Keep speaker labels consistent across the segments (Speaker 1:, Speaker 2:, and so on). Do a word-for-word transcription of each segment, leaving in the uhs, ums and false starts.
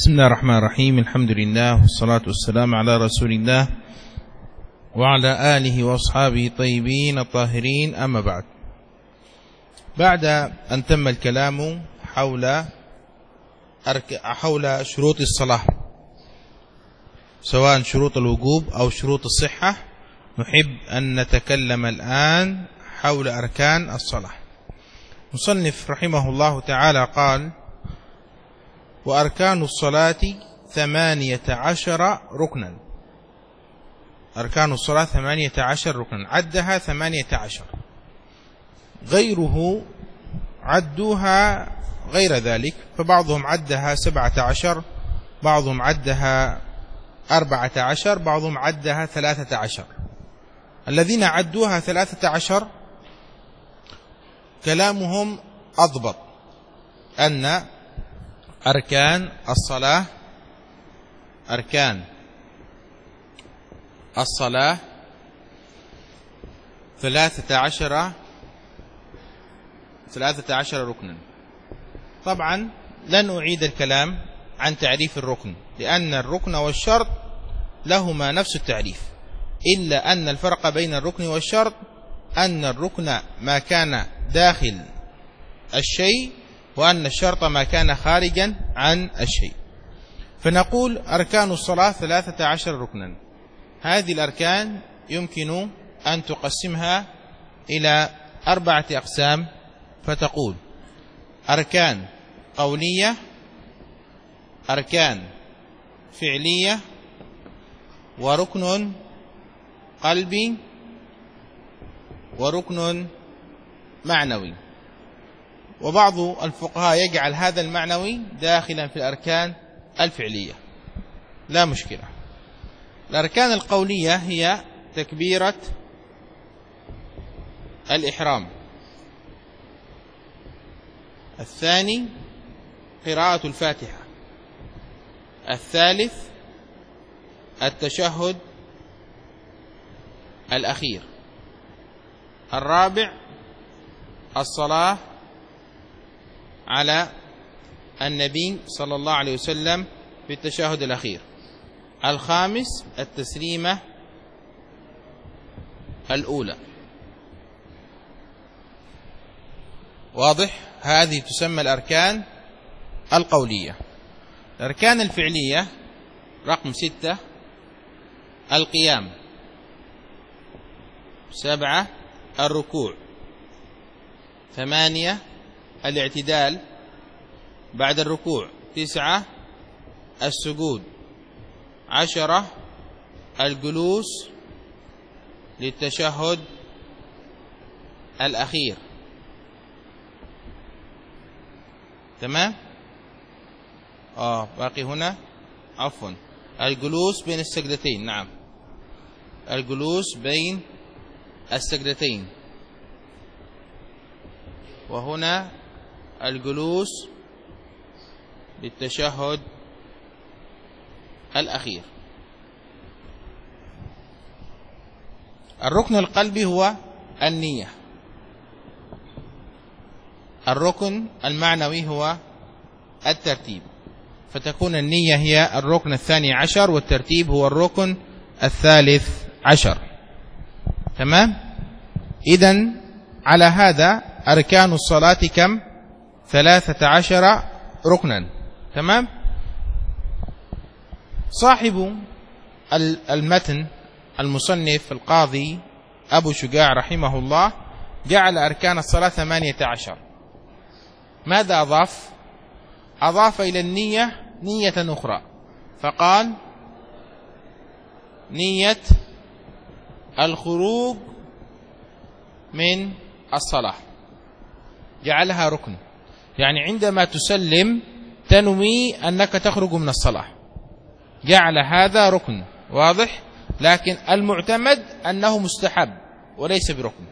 Speaker 1: بسم الله الرحمن الرحيم. الحمد لله والصلاة والسلام على رسول الله وعلى آله وأصحابه الطيبين الطاهرين، أما بعد. بعد أن تم الكلام حول حول شروط الصلاة، سواء شروط الوجوب أو شروط الصحة، نحب أن نتكلم الآن حول أركان الصلاة. مصنف رحمه الله تعالى قال: وأركان الصلاة ثمانية عشر ركنا. أركان الصلاة ثمانية عشر ركنا، عدها ثمانية عشر، غيره عدوها غير ذلك، فبعضهم عدها سبعة عشر، بعضهم عدها أربعة عشر، بعضهم عدها ثلاثة عشر. الذين عدوها ثلاثة عشر كلامهم أضبط، أن أركان الصلاة أركان الصلاة ثلاثة عشر ثلاثة عشر ركنا. طبعا لن أعيد الكلام عن تعريف الركن، لأن الركن والشرط لهما نفس التعريف، إلا أن الفرق بين الركن والشرط أن الركن ما كان داخل الشيء، وأن الشرط ما كان خارجا عن الشيء. فنقول أركان الصلاة ثلاثة عشر ركنا. هذه الأركان يمكن أن تقسمها إلى أربعة أقسام، فتقول: أركان قولية، أركان فعلية، وركن قلبي، وركن معنوي. وبعض الفقهاء يجعل هذا المعنوي داخلا في الأركان الفعلية، لا مشكلة. الأركان القولية هي تكبيرة الإحرام، الثاني قراءة الفاتحة، الثالث التشهد الأخير، الرابع الصلاة على النبي صلى الله عليه وسلم في التشهد الأخير، الخامس التسليمة الأولى. واضح؟ هذه تسمى الأركان القولية. الأركان الفعلية رقم ستة: القيام، سبعة الركوع، ثمانية الاعتدال بعد الركوع، تسعة السجود، عشرة الجلوس للتشهد الأخير. تمام؟ آه باقي هنا عفوا الجلوس بين السجدتين. نعم، الجلوس بين السجدتين، وهنا الجلوس للتشهد الأخير. الركن القلبي هو النية. الركن المعنوي هو الترتيب، فتكون النية هي الركن الثاني عشر، والترتيب هو الركن الثالث عشر. تمام؟ إذن على هذا أركان الصلاة كم؟ ثلاثة عشر ركنا. تمام؟ صاحب المتن المصنف القاضي أبو شجاع رحمه الله جعل أركان الصلاة ثمانية عشر. ماذا أضاف؟ أضاف إلى النية نية أخرى، فقال: نية الخروج من الصلاة، جعلها ركن. يعني عندما تسلم تنوي أنك تخرج من الصلاة، جعل هذا ركن. واضح؟ لكن المعتمد أنه مستحب وليس بركن.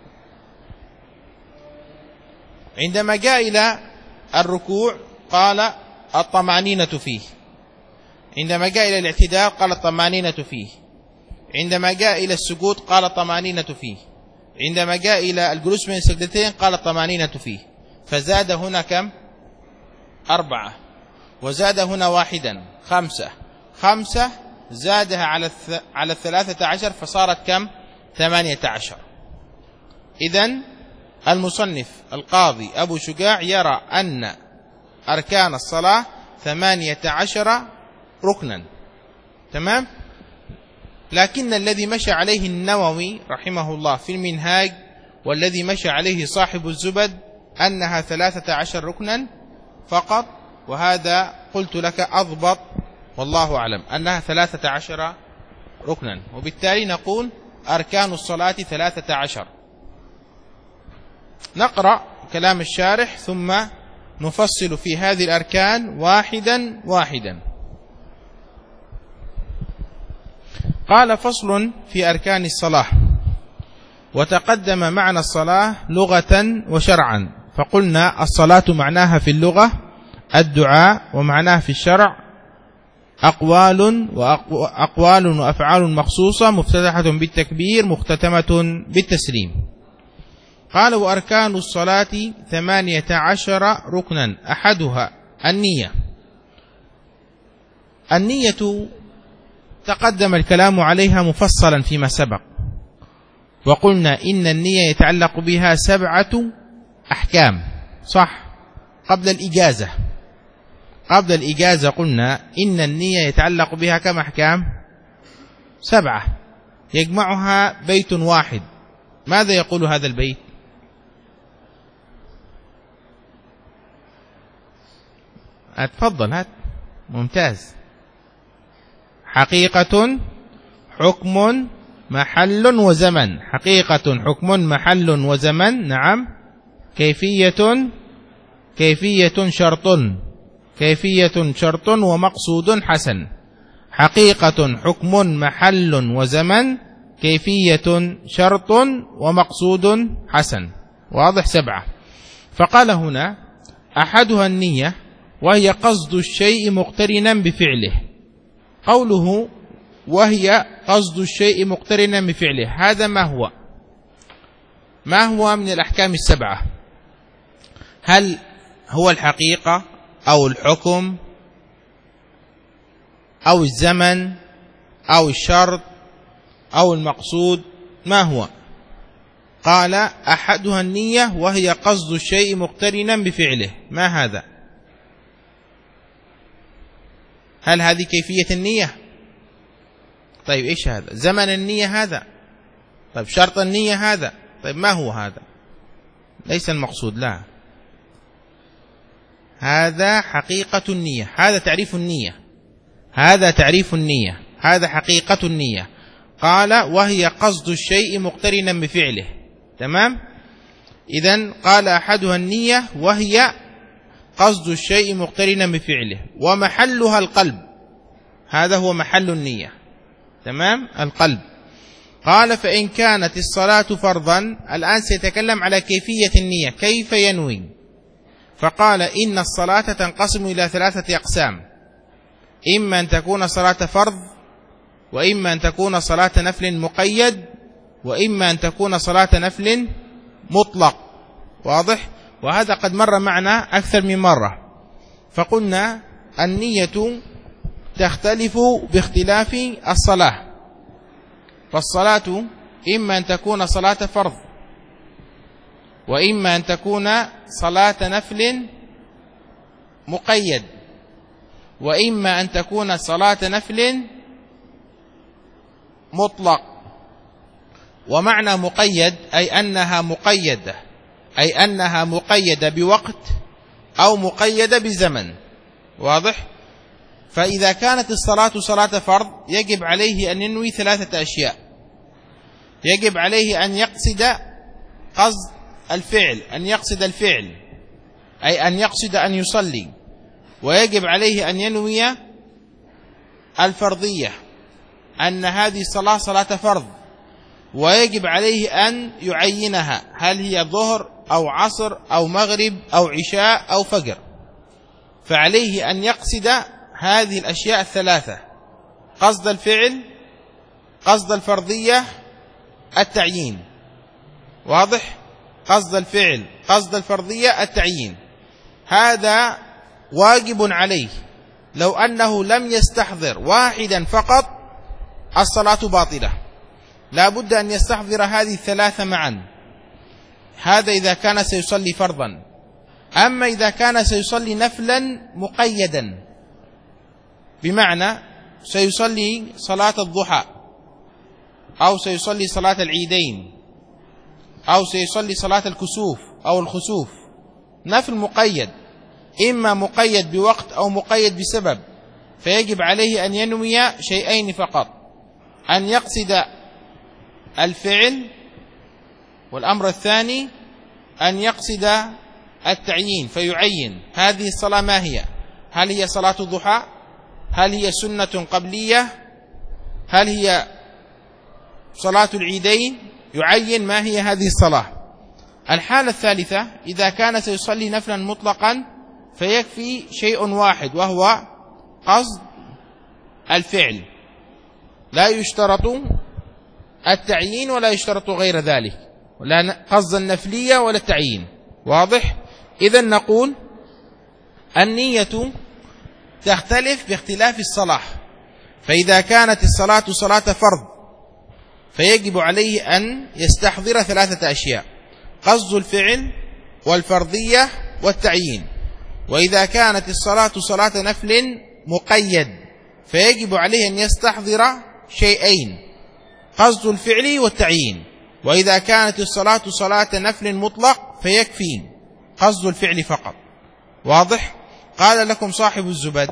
Speaker 1: عندما جاء إلى الركوع قال: الطمأنينة فيه. عندما جاء إلى الاعتدال قال: الطمأنينة فيه. عندما جاء إلى السجود قال: الطمأنينة فيه. عندما جاء إلى الجلوس بين السجدتين قال: الطمأنينة فيه. فزاد هنا كم؟ أربعة. وزاد هنا واحدا خمسة، خمسة زادها على على الثلاثة عشر فصارت كم؟ ثمانية عشر. إذن المصنف القاضي أبو شجاع يرى أن أركان الصلاة ثمانية عشر ركنا، تمام؟ لكن الذي مشى عليه النووي رحمه الله في المنهاج والذي مشى عليه صاحب الزبد أنها ثلاثة عشر ركنا فقط، وهذا قلت لك أضبط والله أعلم أنها ثلاثة عشر ركنا، وبالتالي نقول أركان الصلاة ثلاثة عشر. نقرأ كلام الشارح ثم نفصل في هذه الأركان واحدا واحدا. قال: فصل في أركان الصلاة. وتقدم معنى الصلاة لغة وشرعا، فقلنا الصلاة معناها في اللغة الدعاء، ومعناها في الشرع أقوال وأقوال وأفعال مخصوصة مفتتحة بالتكبير مختتمة بالتسليم. قال: وأركان الصلاة ثمانية عشر ركنا، أحدها النية. النية تقدم الكلام عليها مفصلا فيما سبق، وقلنا إن النية يتعلق بها سبعة أحكام، صح؟ قبل الإجازة قبل الإجازة قلنا إن النية يتعلق بها كم أحكام؟ سبعة، يجمعها بيت واحد. ماذا يقول هذا البيت؟ أتفضل، هات. ممتاز. حقيقة، حكم، محل وزمن. حقيقة، حكم، محل وزمن، نعم. كيفية، كيفية شرط، كيفية شرط ومقصود حسن. حقيقة، حكم، محل وزمن، كيفية شرط ومقصود حسن. واضح؟ سبعة. فقال هنا: أحدها النية، وهي قصد الشيء مقترنا بفعله. قوله وهي قصد الشيء مقترنا بفعله، هذا ما هو؟ ما هو من الأحكام السبعة؟ هل هو الحقيقة أو الحكم أو الزمن أو الشرط أو المقصود؟ ما هو؟ قال: أحدها النية، وهي قصد الشيء مقترنا بفعله. ما هذا؟ هل هذه كيفية النية؟ طيب إيش هذا؟ زمن النية هذا؟ طيب شرط النية هذا؟ طيب ما هو هذا؟ ليس المقصود، لا، هذا حقيقة النية. هذا تعريف النية، هذا تعريف النية، هذا حقيقة النية. قال: وهي قصد الشيء مقترنا بفعله، تمام؟ إذن قال: أحدها النية، وهي قصد الشيء مقترنا بفعله، ومحلها القلب. هذا هو محل النية، تمام؟ القلب. قال: فإن كانت الصلاة فرضا. الآن سيتكلم على كيفية النية، كيف ينوي. فقال: إن الصلاة تنقسم إلى ثلاثة أقسام: إما أن تكون صلاة فرض، وإما أن تكون صلاة نفل مقيد، وإما أن تكون صلاة نفل مطلق. واضح؟ وهذا قد مر معنا أكثر من مرة. فقلنا النية تختلف باختلاف الصلاة، فالصلاة إما أن تكون صلاة فرض، وإما أن تكون صلاة نفل مقيد، وإما أن تكون صلاة نفل مطلق. ومعنى مقيد أي أنها مقيدة، أي أنها مقيدة بوقت أو مقيدة بزمن. واضح؟ فإذا كانت الصلاة صلاة فرض يجب عليه أن ينوي ثلاثة أشياء. يجب عليه أن يقصد قصد الفعل، أن يقصد الفعل أي أن يقصد أن يصلي، ويجب عليه أن ينوي الفرضية أن هذه الصلاة صلاة فرض، ويجب عليه أن يعينها، هل هي ظهر أو عصر أو مغرب أو عشاء أو فجر. فعليه أن يقصد هذه الأشياء الثلاثة: قصد الفعل، قصد الفرضية، التعيين. واضح؟ قصد الفعل، قصد الفرضية، التعيين. هذا واجب عليه. لو أنه لم يستحضر واحدا فقط الصلاة باطلة، لا بد أن يستحضر هذه الثلاثة معا. هذا إذا كان سيصلي فرضا. أما إذا كان سيصلي نفلا مقيدا، بمعنى سيصلي صلاة الضحى أو سيصلي صلاة العيدين أو سيصلي صلاة الكسوف أو الخسوف، نفل مقيد، إما مقيد بوقت أو مقيد بسبب، فيجب عليه أن ينوي شيئين فقط: أن يقصد الفعل، والأمر الثاني أن يقصد التعيين فيعين هذه الصلاة ما هي، هل هي صلاة الضحى، هل هي سنة قبلية، هل هي صلاة العيدين، يعين ما هي هذه الصلاة. الحالة الثالثة إذا كان سيصلي نفلا مطلقا فيكفي شيء واحد وهو قصد الفعل، لا يشترط التعيين ولا يشترط غير ذلك، ولا قصد النفلية ولا التعيين. واضح؟ إذن نقول النية تختلف باختلاف الصلاة. فإذا كانت الصلاة صلاة فرض فيجب عليه أن يستحضر ثلاثة أشياء: قصد الفعل والفرضية والتعيين. وإذا كانت الصلاة صلاة نفل مقيد فيجب عليه أن يستحضر شيئين: قصد الفعل والتعيين. وإذا كانت الصلاة صلاة نفل مطلق فيكفي قصد الفعل فقط. واضح؟ قال لكم صاحب الزبد: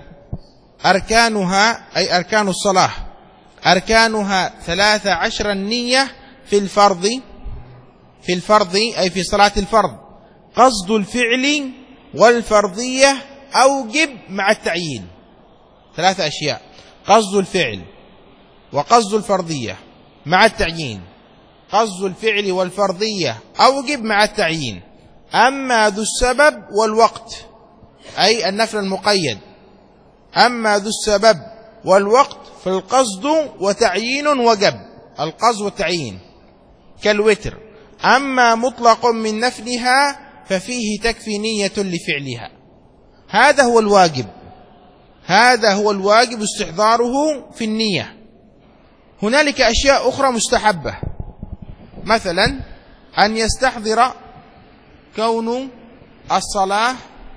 Speaker 1: أركانها أي أركان الصلاة أركانها ثلاث عشر النية في الفرض في الفرض أي في صلاة الفرض قصد الفعل والفرضية أوجب مع التعيين. ثلاث أشياء: قصد الفعل وقصد الفرضية مع التعيين. قصد الفعل والفرضية أوجب مع التعيين. أما ذو السبب والوقت أي النفل المقيد، أما ذو السبب والوقت فالقصد وتعيين وجب، القصد والتعيين كالوتر. أما مطلق من نفلها ففيه تكفي نية لفعلها. هذا هو الواجب، هذا هو الواجب استحضاره في النية. هنالك أشياء أخرى مستحبة، مثلا أن يستحضر كون الصلاة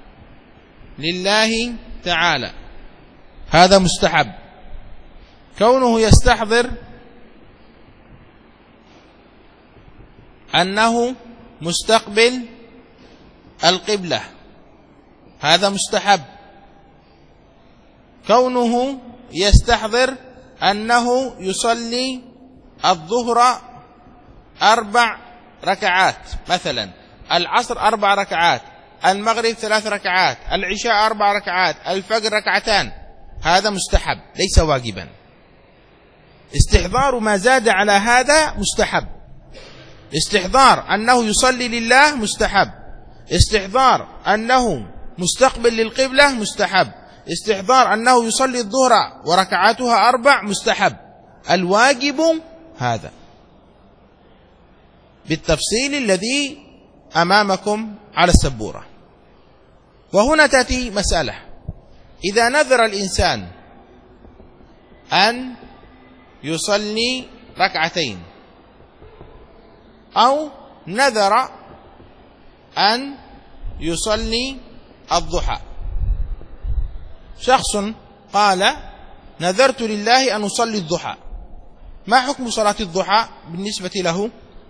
Speaker 1: لله تعالى، هذا مستحب. كونه يستحضر أنه مستقبل القبلة، هذا مستحب. كونه يستحضر أنه يصلي الظهر أربع ركعات، مثلا العصر أربع ركعات، المغرب ثلاث ركعات، العشاء أربع ركعات، الفجر ركعتان، هذا مستحب ليس واجبا. استحضار ما زاد على هذا مستحب. استحضار أنه يصلي لله مستحب. استحضار أنه مستقبل للقبلة مستحب. استحضار أنه يصلي الظهر وركعاتها أربع مستحب. الواجب هذا بالتفصيل الذي أمامكم على السبورة. وهنا تأتي مسألة: إذا نذر الإنسان أن يصلي ركعتين أو نذر أن يصلي الضحى، شخص قال: نذرت لله أن أصلي الضحى، ما حكم صلاة الضحى بالنسبة له؟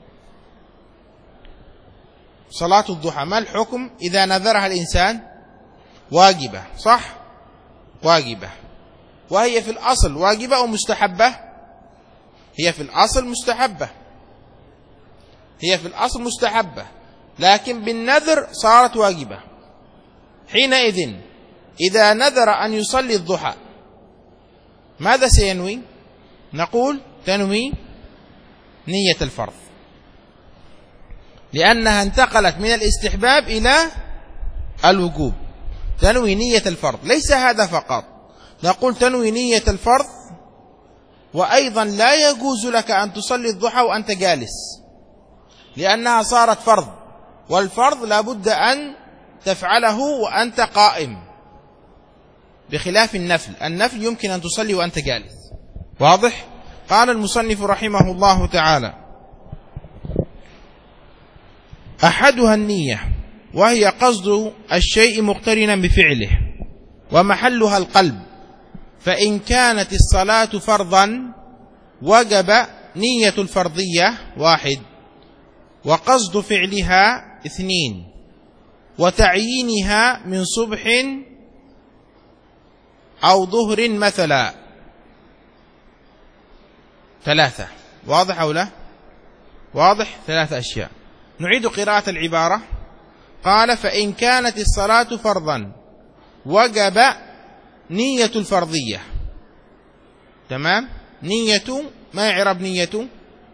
Speaker 1: صلاة الضحى ما الحكم إذا نذرها الإنسان؟ واجبة، صح؟ واجبة. وهي في الأصل واجبة أو مستحبة؟ هي في الأصل مستحبة، هي في الأصل مستحبة، لكن بالنذر صارت واجبة. حينئذ إذا نذر أن يصلي الضحى ماذا سينوي؟ نقول تنوي نية الفرض، لأنها انتقلت من الاستحباب إلى الوجوب. تنوي نية الفرض. ليس هذا فقط، نقول تنوي نية الفرض، وأيضا لا يجوز لك أن تصلي الضحى وأنت جالس، لأنها صارت فرض، والفرض لا بد أن تفعله وأنت قائم. بخلاف النفل. النفل يمكن أن تصلي وأنت جالس. واضح؟ قال المصنف رحمه الله تعالى: أحدها النية، وهي قصد الشيء مقترنا بفعله، ومحلها القلب. فإن كانت الصلاة فرضا وجب نية الفرضية واحد، وقصد فعلها اثنين، وتعيينها من صبح أو ظهر مثلا ثلاثة. واضح أو لا؟ واضح. ثلاثة أشياء. نعيد قراءة العبارة. قال: فإن كانت الصلاة فرضا وجب نية الفرضية. تمام. نية، ما يعرب نية؟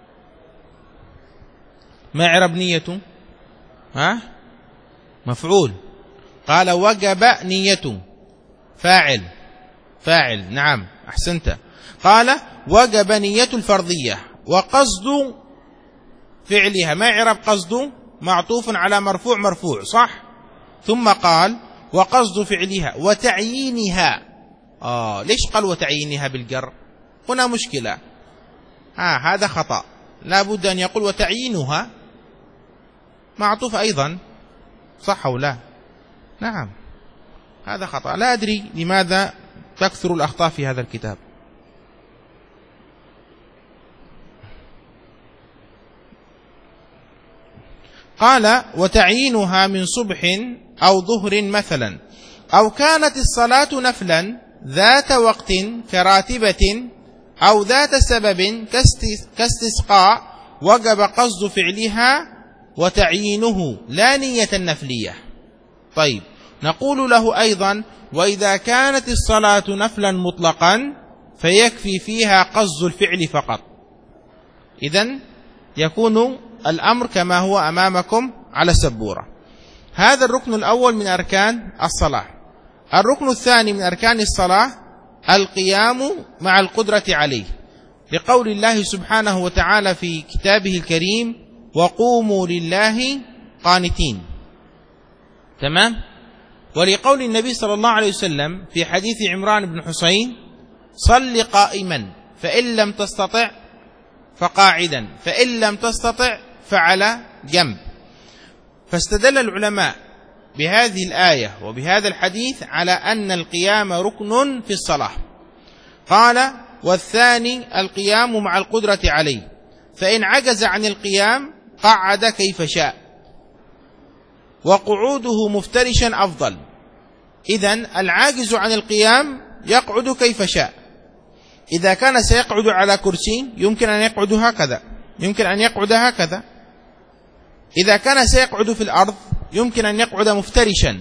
Speaker 1: ما يعرب نية؟ ها؟ مفعول. قال: وجب نية، فاعل. فاعل، نعم، أحسنت. قال: وجب نية الفرضية، وقصد فعلها. ما يعرب قصد؟ معطوف على مرفوع مرفوع، صح؟ ثم قال: وقصد فعلها وتعيينها. آه ليش قال وتعيينها بالجر؟ هنا مشكلة. آه هذا خطأ. لا بد أن يقول وتعيينها، معطوف أيضا، صح أو لا؟ نعم، هذا خطأ. لا أدري لماذا تكثر الأخطاء في هذا الكتاب. قال: وتعيينها من صبح أو ظهر مثلا، أو كانت الصلاة نفلا ذات وقت كراتبة، أو ذات سبب كاستسقاء، وجب قصد فعلها وتعيينه لا نية النفلية. طيب، نقول له أيضا: وإذا كانت الصلاة نفلا مطلقا فيكفي فيها قصد الفعل فقط. إذن يكون الأمر كما هو أمامكم على السبورة. هذا الركن الأول من أركان الصلاة. الركن الثاني من أركان الصلاة القيام مع القدرة عليه، لقول الله سبحانه وتعالى في كتابه الكريم: وقوموا لله قانتين. تمام. ولقول النبي صلى الله عليه وسلم في حديث عمران بن حسين: صل قائما، فإن لم تستطع فقاعدا، فإن لم تستطع فعلى جنب. فاستدل العلماء بهذه الآية وبهذا الحديث على أن القيام ركن في الصلاة. قال: والثاني القيام مع القدرة عليه، فإن عجز عن القيام قعد كيف شاء، وقعوده مفترشا أفضل. إذن العاجز عن القيام يقعد كيف شاء. إذا كان سيقعد على كرسي يمكن أن يقعد هكذا، يمكن أن يقعد هكذا. إذا كان سيقعد في الأرض يمكن أن يقعد مفترشا،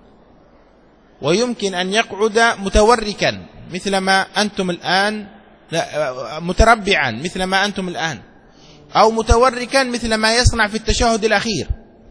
Speaker 1: ويمكن أن يقعد متوركا مثل ما أنتم الآن، لا متربعا مثل ما أنتم الآن، أو متوركا مثل ما يصنع في التشهد الأخير.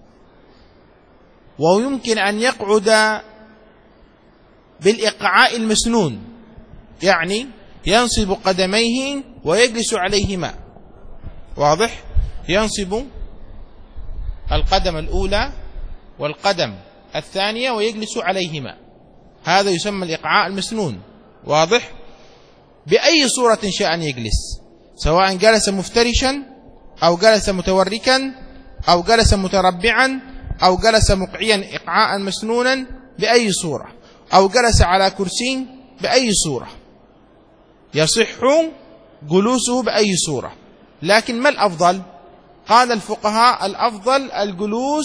Speaker 1: ويمكن أن يقعد بالإقعاء المسنون، يعني ينصب قدميه ويجلس عليهما. واضح؟ ينصب القدم الأولى والقدم الثانية ويجلس عليهما، هذا يسمى الإقعاء المسنون. واضح؟ بأي صورة شاء أن يجلس، سواء جلس مفترشا أو جلس متوركا أو جلس متربعا أو جلس مقعيا إقعاء مسنونا، بأي صورة، أو جلس على كرسي، بأي صورة يصح جلوسه بأي صورة. لكن ما الأفضل؟ قال الفقهاء: الأفضل الجلوس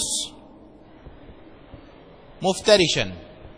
Speaker 1: مفترشا،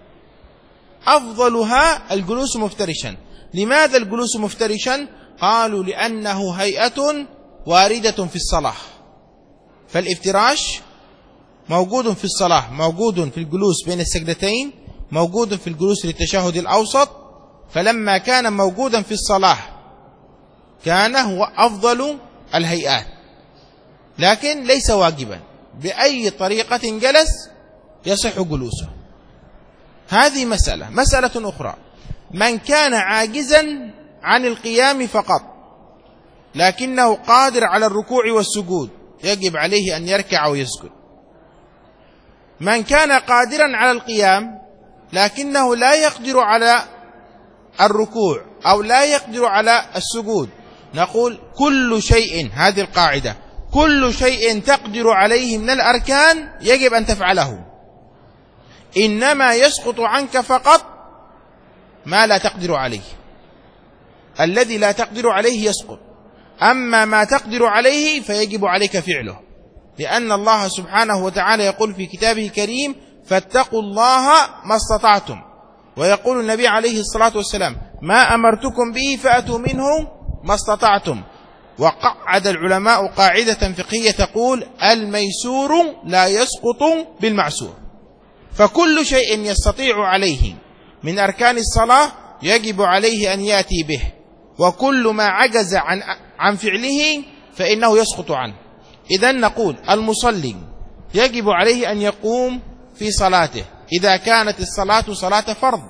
Speaker 1: أفضلها الجلوس مفترشا. لماذا الجلوس مفترشا؟ قالوا: لأنه هيئة واردة في الصلاة، فالافتراش موجود في الصلاة، موجود في الجلوس بين السجدتين، موجود في الجلوس للتشهد الأوسط. فلما كان موجودا في الصلاة كان هو أفضل الهيئات، لكن ليس واجبا. بأي طريقة جلس يصح جلوسه. هذه مسألة. مسألة أخرى: من كان عاجزا عن القيام فقط لكنه قادر على الركوع والسجود، يجب عليه أن يركع ويسجد. من كان قادرا على القيام لكنه لا يقدر على الركوع أو لا يقدر على السجود، نقول كل شيء، هذه القاعدة، كل شيء تقدر عليه من الأركان يجب أن تفعله، إنما يسقط عنك فقط ما لا تقدر عليه. الذي لا تقدر عليه يسقط، أما ما تقدر عليه فيجب عليك فعله، لأن الله سبحانه وتعالى يقول في كتابه الكريم: فاتقوا الله ما استطعتم. ويقول النبي عليه الصلاة والسلام: ما أمرتكم به فأتوا منه ما استطعتم. وقعد العلماء قاعدة فقهية تقول: الميسور لا يسقط بالمعسور. فكل شيء يستطيع عليه من أركان الصلاة يجب عليه أن يأتي به، وكل ما عجز عن عن فعله فإنه يسقط عنه. إذن نقول المصلي يجب عليه أن يقوم في صلاته إذا كانت الصلاة صلاة فرض.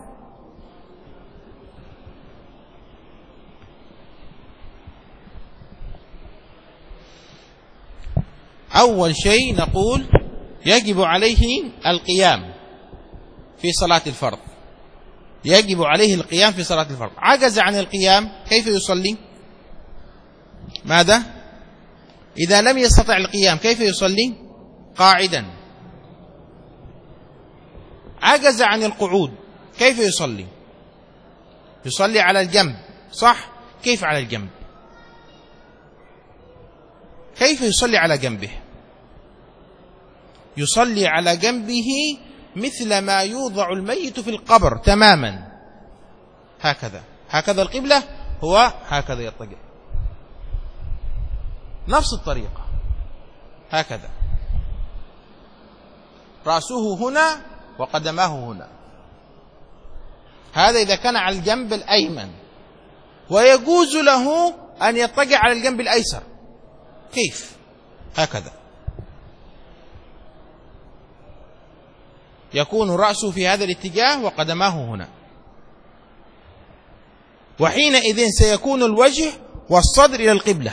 Speaker 1: أول شيء نقول يجب عليه القيام في صلاة الفرض، يجب عليه القيام في صلاة الفرض. عجز عن القيام كيف يصلي؟ ماذا؟ إذا لم يستطع القيام كيف يصلي؟ قاعدا. عجز عن القعود كيف يصلي؟ يصلي على الجنب، صح؟ كيف على الجنب؟ كيف يصلي على جنبه؟ يصلي على جنبه مثل ما يوضع الميت في القبر تماما، هكذا، هكذا القبلة، هو هكذا يضطجع، نفس الطريقة، هكذا، رأسه هنا وقدماه هنا. هذا إذا كان على الجنب الأيمن، ويجوز له أن يضطجع على الجنب الأيسر. كيف؟ هكذا يكون رأسه في هذا الاتجاه وقدماه هنا، وحينئذ سيكون الوجه والصدر إلى القبلة.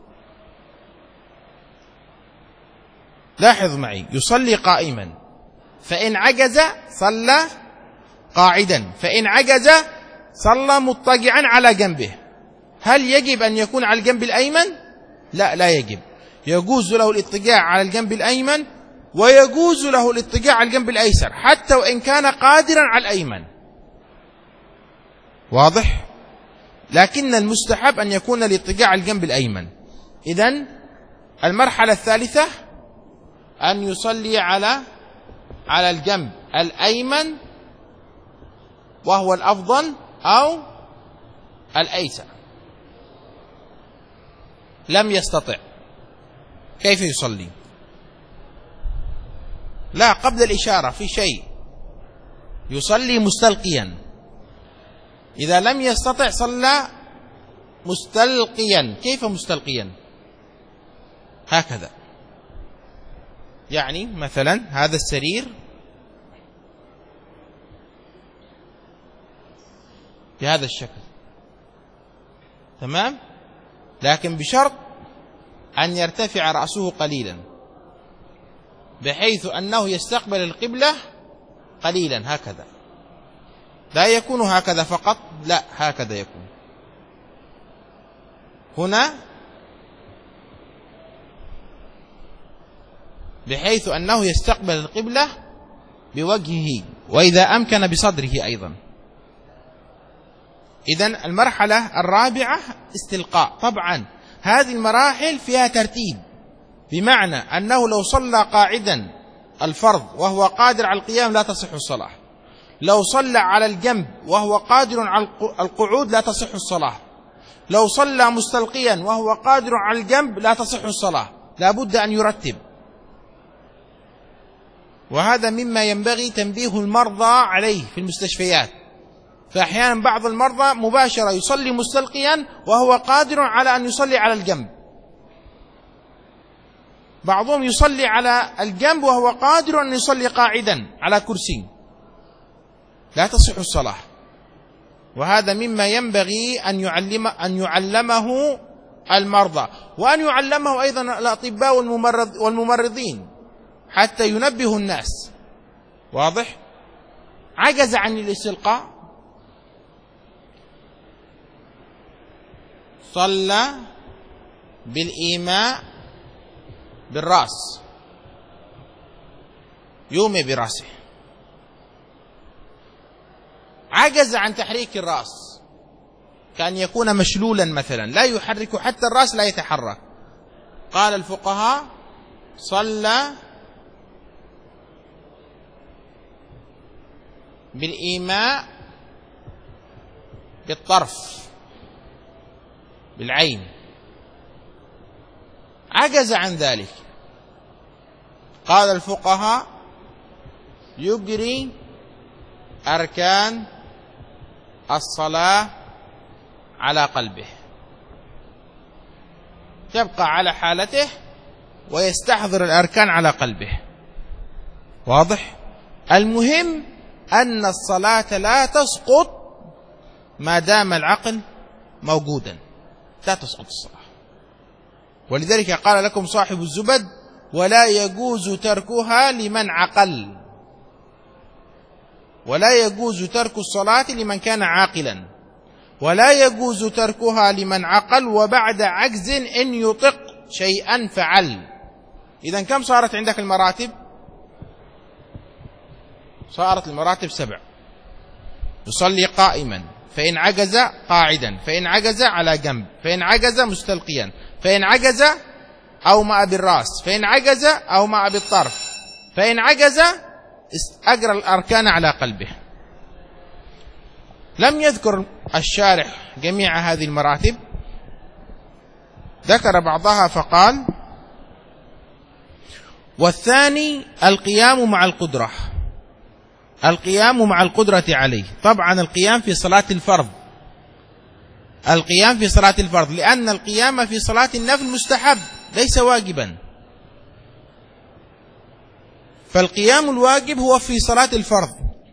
Speaker 1: لاحظ معي، يصلي قائما، فإن عجز صلى قاعدا، فإن عجز صلى مضطجعا على جنبه. هل يجب أن يكون على الجنب الأيمن؟ لا، لا يجب. يجوز له الاضطجاع على الجنب الأيمن، ويجوز له الاضطجاع على الجنب الأيسر، حتى وإن كان قادرا على الأيمن. واضح؟ لكن المستحب أن يكون الاضطجاع على الجنب الأيمن. إذن المرحلة الثالثة أن يصلي على على الجنب الأيمن وهو الأفضل، أو الأيسر. لم يستطع كيف يصلي؟ لا، قبل الإشارة في شيء، يصلي مستلقيا. إذا لم يستطع صلى مستلقيا. كيف مستلقيا؟ هكذا، يعني مثلا هذا السرير بهذا الشكل، تمام، لكن بشرط أن يرتفع رأسه قليلا بحيث أنه يستقبل القبلة قليلا، هكذا، لا يكون هكذا فقط، لا، هكذا يكون هنا، بحيث أنه يستقبل القبلة بوجهه، وإذا أمكن بصدره أيضا. إذن المرحلة الرابعة استلقاء. طبعا هذه المراحل فيها ترتيب، بمعنى أنه لو صلى قاعدا الفرض وهو قادر على القيام لا تصح الصلاة، لو صلى على الجنب وهو قادر على القعود لا تصح الصلاة، لو صلى مستلقيا وهو قادر على الجنب لا تصح الصلاة، لا بد أن يرتب. وهذا مما ينبغي تنبيه المرضى عليه في المستشفيات، فأحيانا بعض المرضى مباشرة يصلي مستلقيا وهو قادر على أن يصلي على الجنب، بعضهم يصلي على الجنب وهو قادر أن يصلي قاعدا على كرسي، لا تصح الصلاة. وهذا مما ينبغي أن يعلم أن يعلمه المرضى، وأن يعلمه أيضا الأطباء والممرض والممرضين حتى ينبه الناس. واضح؟ عجز عن الاستلقاء صلى بالإيماء بالرأس، يومي برأسه. عجز عن تحريك الرأس، كأن يكون مشلولا مثلا لا يحرك حتى الرأس لا يتحرك. قال الفقهاء صلى بالإيماء بالطرف بالعين. عجز عن ذلك، قال الفقهاء يجري أركان الصلاة على قلبه، يبقى على حالته ويستحضر الأركان على قلبه. واضح؟ المهم أن الصلاة لا تسقط ما دام العقل موجودا، لا تسقط الصلاة. ولذلك قال لكم صاحب الزبد ولا يجوز تركها لمن عقل، ولا يجوز ترك الصلاة لمن كان عاقلا، ولا يجوز تركها لمن عقل وبعد عجز إن يطق شيئا فعل. إذن كم صارت عندك المراتب؟ صارت المراتب سبع. يصلي قائما، فإن عجز قاعدا، فإن عجز على جنب، فإن عجز مستلقيا، فإن عجز أومأ بالرأس، فإن عجز أومأ بالطرف، فإن عجز أجرى الأركان على قلبه. لم يذكر الشارح جميع هذه المراتب، ذكر بعضها فقال والثاني القيام مع القدرة، القيام مع القدرة عليه. طبعا القيام في صلاة الفرض، القيام في صلاة الفرض، لأن القيام في صلاة النفل مستحب ليس واجبا، فالقيام الواجب هو في صلاة الفرض.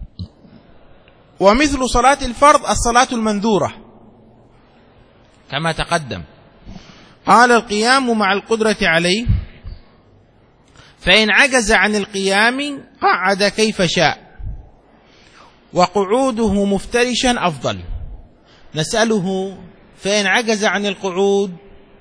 Speaker 1: ومثل صلاة الفرض الصلاة المنذورة كما تقدم. قال القيام مع القدرة عليه، فإن عجز عن القيام قعد كيف شاء، وقعوده مفترشا أفضل. نسأله فإن عجز عن القعود،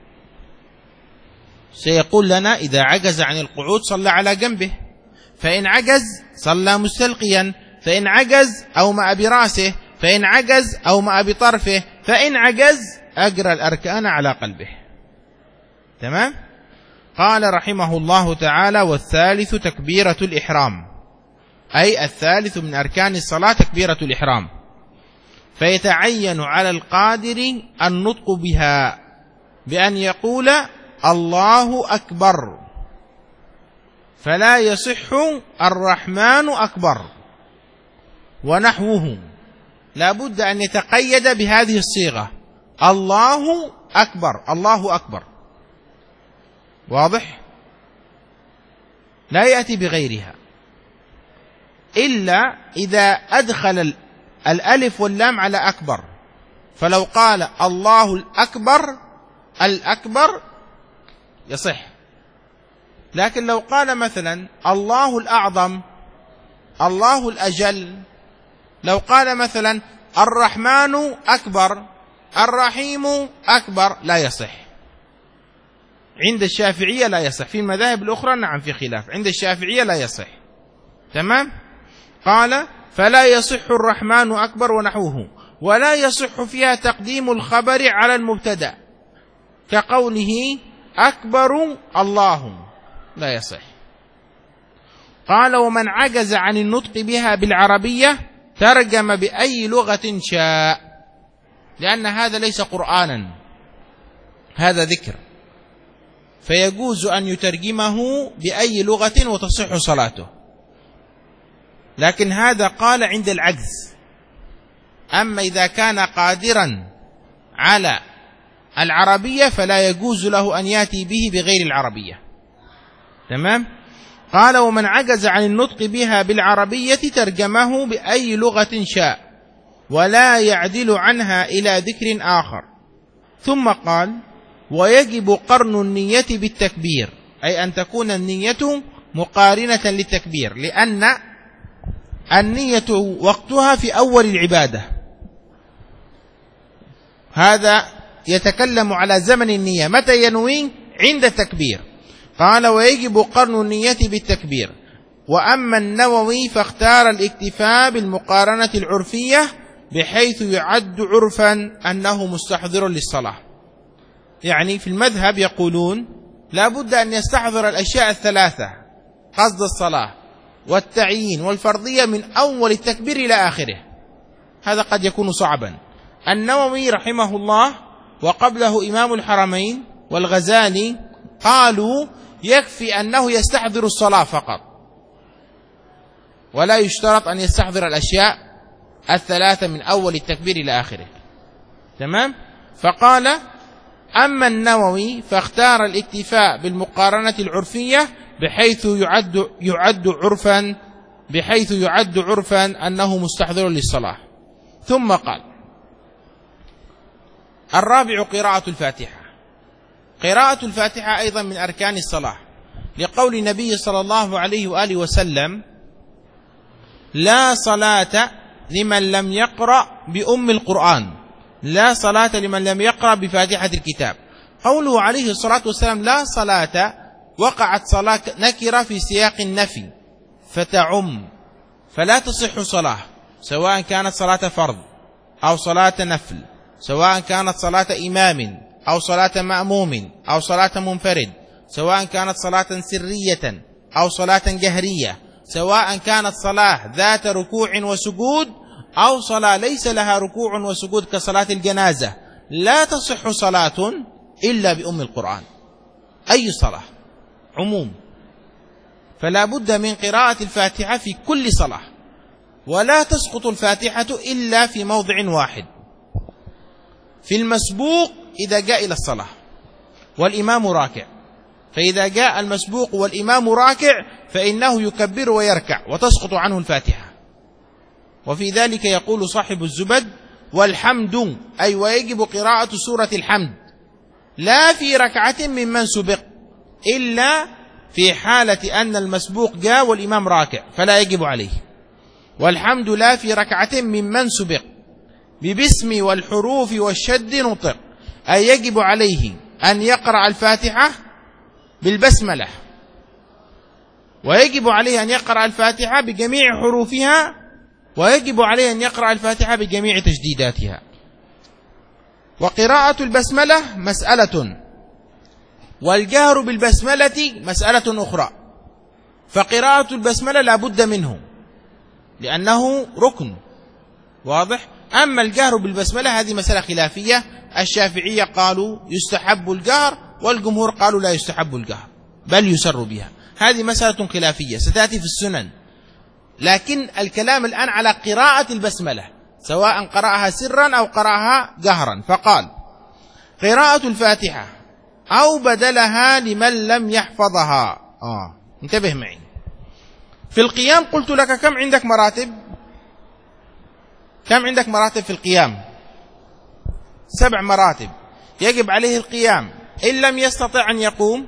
Speaker 1: سيقول لنا إذا عجز عن القعود صلى على جنبه، فإن عجز صلى مستلقيا، فإن عجز أومأ برأسه، فإن عجز أومأ بطرفه، فإن عجز أجرى الأركان على قلبه. تمام؟ قال رحمه الله تعالى والثالث تكبيرة الإحرام، أي الثالث من أركان الصلاة تكبيرة الإحرام، فيتعين على القادر النطق بها بأن يقول الله أكبر، فلا يصح الرحمن أكبر ونحوه، لا بد أن يتقيد بهذه الصيغة الله أكبر، الله أكبر. واضح؟ لا يأتي بغيرها إلا إذا أدخل الألف واللام على أكبر، فلو قال الله الأكبر الأكبر يصح، لكن لو قال مثلا الله الأعظم الله الأجل، لو قال مثلا الرحمن أكبر الرحيم أكبر لا يصح. عند الشافعية لا يصح، في المذاهب الأخرى نعم في خلاف، عند الشافعية لا يصح. تمام؟ قال فلا يصح الرحمن أكبر ونحوه، ولا يصح فيها تقديم الخبر على المبتدأ كقوله أكبر الله، لا يصح. قال ومن عجز عن النطق بها بالعربية ترجم بأي لغة شاء، لأن هذا ليس قرآنا، هذا ذكر، فيجوز أن يترجمه بأي لغة وتصح صلاته، لكن هذا قال عند العجز. أما إذا كان قادرا على العربية فلا يجوز له أن يأتي به بغير العربية. تمام؟ قال ومن عجز عن النطق بها بالعربية ترجمه بأي لغة شاء ولا يعدل عنها إلى ذكر آخر. ثم قال ويجب قرن النية بالتكبير، أي أن تكون النية مقارنة للتكبير، لأن النية وقتها في أول العبادة، هذا يتكلم على زمن النية، متى ينوي؟ عند التكبير. قال ويجب قرن النية بالتكبير. وأما النووي فاختار الاكتفاء بالمقارنة العرفية بحيث يعد عرفا أنه مستحضر للصلاة. يعني في المذهب يقولون لا بد أن يستحضر الأشياء الثلاثة، قصد الصلاة والتعيين والفرضية، من أول التكبير إلى آخره. هذا قد يكون صعبا. النووي رحمه الله وقبله إمام الحرمين والغزالي قالوا يكفي أنه يستحضر الصلاة فقط، ولا يشترط أن يستحضر الأشياء الثلاثة من أول التكبير إلى آخره. تمام؟ فقال أما النووي فاختار الاكتفاء بالمقارنة العرفية بحيث يعد يعد عرفا بحيث يعد عرفا أنه مستحضر للصلاة. ثم قال الرابع قراءة الفاتحة. قراءة الفاتحة أيضا من أركان الصلاة، لقول النبي صلى الله عليه وآله وسلم لا صلاة لمن لم يقرأ بأم القرآن، لا صلاة لمن لم يقرأ بفاتحة الكتاب. قوله عليه الصلاة والسلام لا صلاة، وقعت صلاة نكرة في سياق النفي فتعم، فلا تصح صلاة، سواء كانت صلاة فرض أو صلاة نفل، سواء كانت صلاة إمام أو صلاة مأموم أو صلاة منفرد، سواء كانت صلاة سرية أو صلاة جهرية، سواء كانت صلاة ذات ركوع وسجود أو صلاة ليس لها ركوع وسجود كصلاة الجنازة، لا تصح صلاة إلا بأم القرآن. أي صلاة عموم، فلا بد من قراءة الفاتحة في كل صلاة، ولا تسقط الفاتحة إلا في موضع واحد، في المسبوق إذا جاء إلى الصلاة والإمام راكع، فإذا جاء المسبوق والإمام راكع فإنه يكبر ويركع وتسقط عنه الفاتحة. وفي ذلك يقول صاحب الزبد والحمد، أي ويجب قراءة سورة الحمد لا في ركعة ممن سبق، إلا في حالة أن المسبوق جاء والإمام راكع فلا يجب عليه. والحمد لا في ركعة ممن سبق ببسم والحروف والشد نطق، أي يجب عليه أن يقرأ الفاتحة بالبسملة، ويجب عليه أن يقرأ الفاتحة بجميع حروفها، ويجب عليه أن يقرأ الفاتحة بجميع تجديداتها. وقراءة البسملة مسألة، والجهر بالبسملة مسألة أخرى. فقراءة البسملة لا بد منه لأنه ركن واضح. أما الجهر بالبسملة هذه مسألة خلافية، الشافعية قالوا يستحب الجهر، والجمهور قالوا لا يستحب الجهر بل يسر بها. هذه مسألة خلافية ستأتي في السنن، لكن الكلام الآن على قراءة البسملة سواء قرأها سرا أو قرأها جهرا. فقال قراءة الفاتحة أو بدلها لمن لم يحفظها. آه انتبه معي، في القيام قلت لك كم عندك مراتب؟ كم عندك مراتب في القيام؟ سبع مراتب. يجب عليه القيام، إن لم يستطع أن يقوم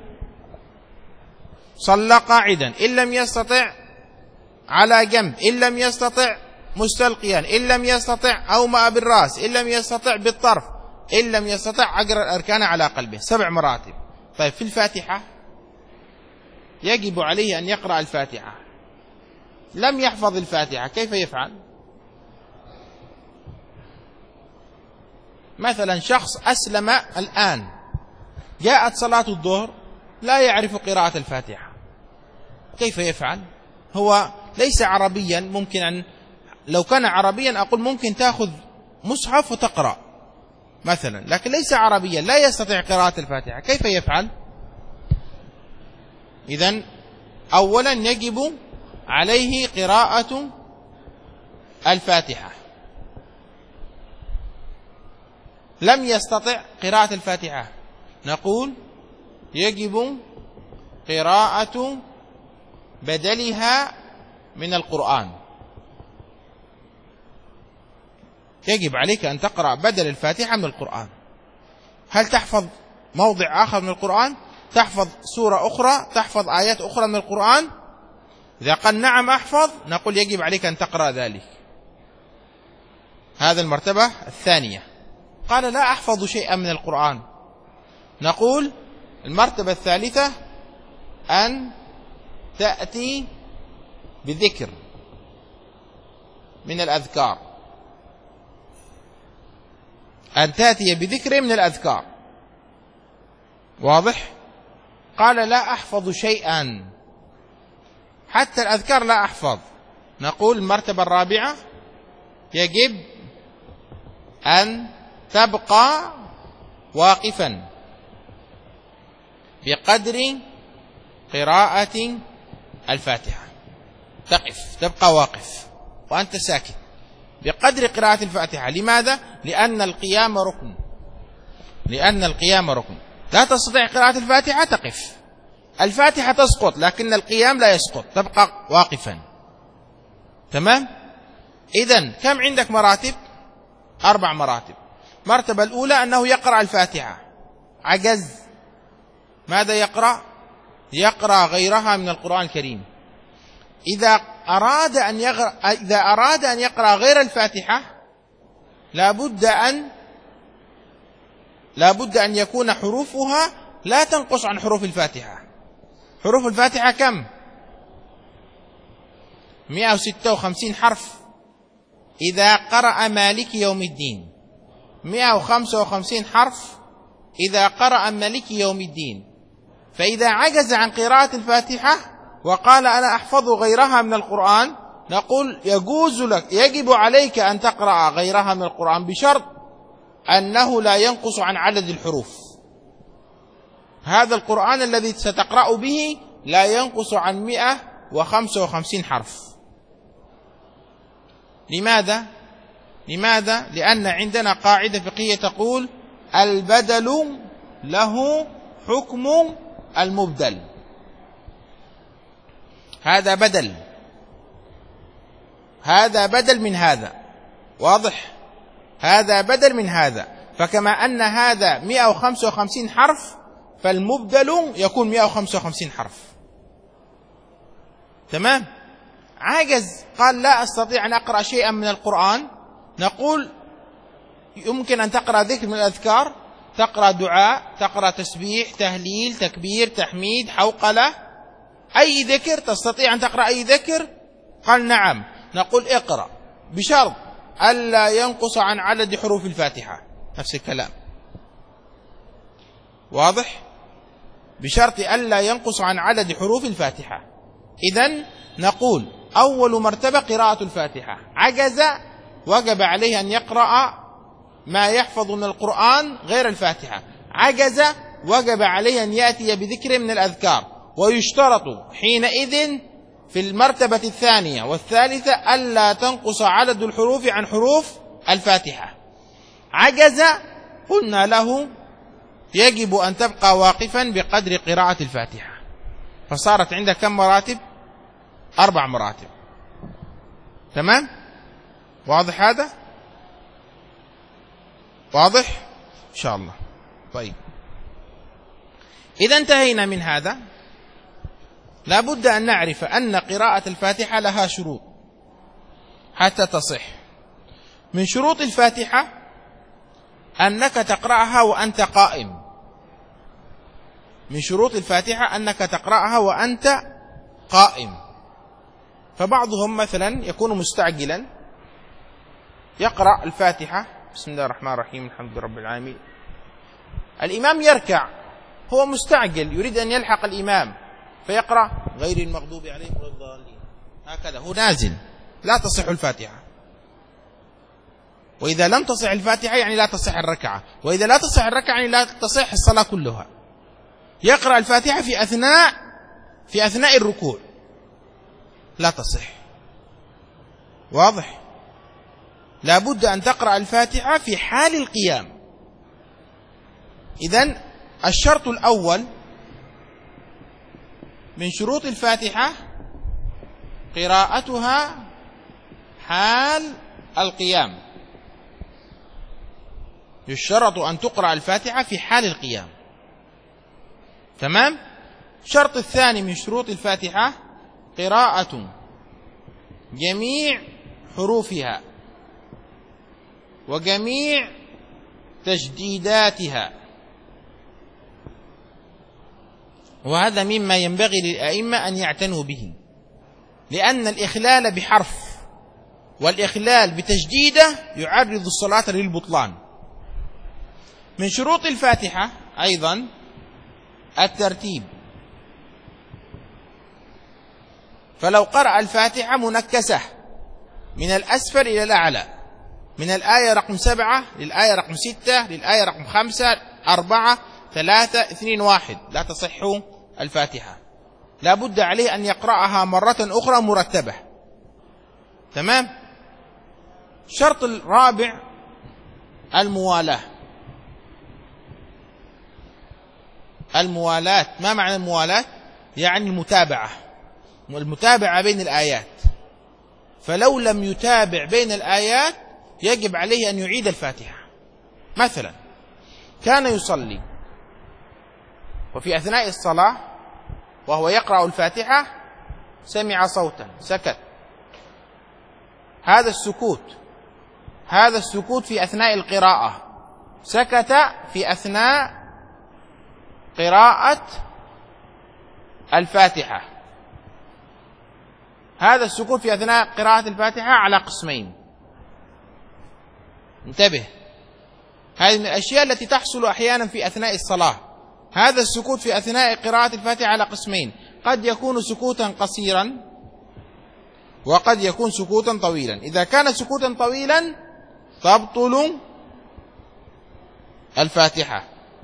Speaker 1: صلى قاعدا، إن لم يستطع على جنب، إن لم يستطع مستلقيا، إن لم يستطع أومأ بالرأس، إن لم يستطع بالطرف، إن لم يستطع عقر الأركان على قلبه. سبع مراتب. طيب في الفاتحة يجب عليه أن يقرأ الفاتحة، لم يحفظ الفاتحة كيف يفعل؟ مثلا شخص أسلم الآن، جاءت صلاة الظهر لا يعرف قراءة الفاتحة، كيف يفعل؟ هو ليس عربيا، ممكن أن لو كان عربيا أقول ممكن تأخذ مصحف وتقرأ مثلا، لكن ليس عربيا لا يستطيع قراءة الفاتحة، كيف يفعل؟ إذن أولا يجب عليه قراءة الفاتحة. لم يستطع قراءة الفاتحة نقول يجب قراءة بدلها من القرآن. يجب عليك أن تقرأ بدل الفاتحة من القرآن. هل تحفظ موضع آخر من القرآن؟ تحفظ سورة أخرى، تحفظ آيات أخرى من القرآن؟ إذا قال نعم أحفظ نقول يجب عليك أن تقرأ ذلك. هذا المرتبة الثانية. قال لا أحفظ شيئا من القرآن، نقول المرتبة الثالثة أن تأتي بذكر من الأذكار، أن تأتي بذكر من الأذكار. واضح؟ قال لا أحفظ شيئا، حتى الأذكار لا أحفظ، نقول المرتبة الرابعة يجب أن تبقى واقفا بقدر قراءة الفاتحة. تقف، تبقى واقف وأنت ساكت بقدر قراءة الفاتحة. لماذا؟ لأن القيام ركن، لأن القيام ركن. لا تستطيع قراءة الفاتحة تقف، الفاتحة تسقط لكن القيام لا يسقط، تبقى واقفا. تمام؟ إذن كم عندك مراتب؟ أربع مراتب. مرتبة الأولى أنه يقرأ الفاتحة، عجز، ماذا يقرأ؟ يقرأ غيرها من القرآن الكريم. إذا أراد أن يقرأ إذا أراد أن يقرأ غير الفاتحة لابد أن لابد أن يكون حروفها لا تنقص عن حروف الفاتحة. حروف الفاتحة كم؟ مئة وستة وخمسين حرف. إذا قرأ مالك يوم الدين مئة وخمسة وخمسين حرف إذا قرأ مالك يوم الدين. فإذا عجز عن قراءة الفاتحة وقال أنا أحفظ غيرها من القرآن نقول يجوز لك، يجب عليك أن تقرأ غيرها من القرآن بشرط أنه لا ينقص عن عدد الحروف. هذا القرآن الذي ستقرأ به لا ينقص عن مئة وخمسة وخمسين حرف. لماذا؟ لماذا؟ لأن عندنا قاعدة فقهية تقول البدل له حكم المبدل. هذا بدل، هذا بدل من هذا. واضح؟ هذا بدل من هذا. فكما أن هذا مئة وخمسة وخمسين حرف فالمبدل يكون مئة وخمسة وخمسين حرف. تمام؟ عاجز، قال لا أستطيع أن أقرأ شيئا من القرآن، نقول يمكن أن تقرأ ذكر من الأذكار، تقرأ دعاء، تقرأ تسبيح، تهليل، تكبير، تحميد، حوقلة، أي ذكر تستطيع أن تقرأ أي ذكر. قال نعم، نقول اقرأ بشرط ألا ينقص عن عدد حروف الفاتحة. نفس الكلام. واضح؟ بشرط ألا ينقص عن عدد حروف الفاتحة. إذن نقول أول مرتبة قراءة الفاتحة، عجز وجب عليه أن يقرأ ما يحفظ من القرآن غير الفاتحة، عجز وجب عليه أن يأتي بذكر من الأذكار. ويشترط حينئذ في المرتبة الثانية والثالثة ألا تنقص عدد الحروف عن حروف الفاتحة. عجز، قلنا له يجب أن تبقى واقفا بقدر قراءة الفاتحة. فصارت عندك كم مراتب؟ أربع مراتب. تمام؟ واضح هذا؟ واضح؟ إن شاء الله. طيب، إذا انتهينا من هذا لابد أن نعرف أن قراءة الفاتحة لها شروط حتى تصح. من شروط الفاتحة أنك تقرأها وأنت قائم. من شروط الفاتحة أنك تقرأها وأنت قائم. فبعضهم مثلا يكون مستعجلا يقرأ الفاتحة بسم الله الرحمن الرحيم الحمد لله رب العالمين، الإمام يركع، هو مستعجل يريد أن يلحق الإمام فيقرأ غير المغضوب عليهم ولا الضالين، هكذا هو نازل، لا تصح الفاتحة. وإذا لم تصح الفاتحة يعني لا تصح الركعة، وإذا لا تصح الركعة يعني لا تصح الصلاة كلها. يقرأ الفاتحة في أثناء في أثناء الركوع، لا تصح. واضح؟ لابد أن تقرأ الفاتحة في حال القيام. إذن الشرط الأول من شروط الفاتحة قراءتها حال القيام. يشترط أن تقرأ الفاتحة في حال القيام. تمام؟ الشرط الثاني من شروط الفاتحة قراءة جميع حروفها وجميع تجديداتها، وهذا مما ينبغي للأئمة أن يعتنوا به، لأن الإخلال بحرف والإخلال بتجديده يعرض الصلاة للبطلان. من شروط الفاتحة أيضا الترتيب، فلو قرأ الفاتحة منكسة من الأسفل إلى الأعلى، من الآية رقم سبعة للآية رقم ستة للآية رقم خمسة أربعة ثلاثة اثنين واحد، لا تصح الفاتحة، لا بد عليه أن يقرأها مرة أخرى مرتبة. تمام. الشرط الرابع الموالاة. الموالاة، ما معنى الموالاة؟ يعني المتابعة، المتابعة بين الآيات، فلو لم يتابع بين الآيات يجب عليه أن يعيد الفاتحة. مثلا كان يصلي وفي أثناء الصلاة وهو يقرأ الفاتحة سمع صوتا سكت، هذا السكوت هذا السكوت في أثناء القراءة، سكت في أثناء قراءة الفاتحة. هذا السكوت في أثناء قراءة الفاتحة على قسمين، انتبه، هذه من الأشياء التي تحصل أحيانا في أثناء الصلاة. هذا السكوت في أثناء قراءة الفاتحة على قسمين، قد يكون سكوتا قصيرا وقد يكون سكوتا طويلا. إذا كان سكوتا طويلا تبطل الفاتحة،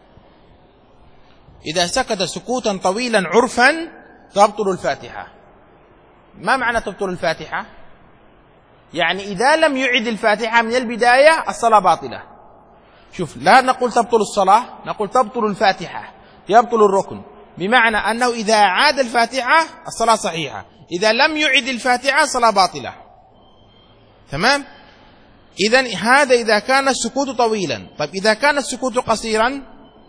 Speaker 1: إذا سكت سكوتا طويلا عرفا تبطل الفاتحة. ما معنى تبطل الفاتحة؟ يعني إذا لم يعد الفاتحة من البداية الصلاة باطلة. شوف، لا نقول تبطل الصلاة، نقول تبطل الفاتحة، يبطل الركن، بمعنى أنه إذا عاد الفاتحة الصلاة صحيحة، إذا لم يعد الفاتحة الصلاة باطلة. تمام؟ إذن هذا إذا كان السكوت طويلا. طيب إذا كان السكوت قصيرا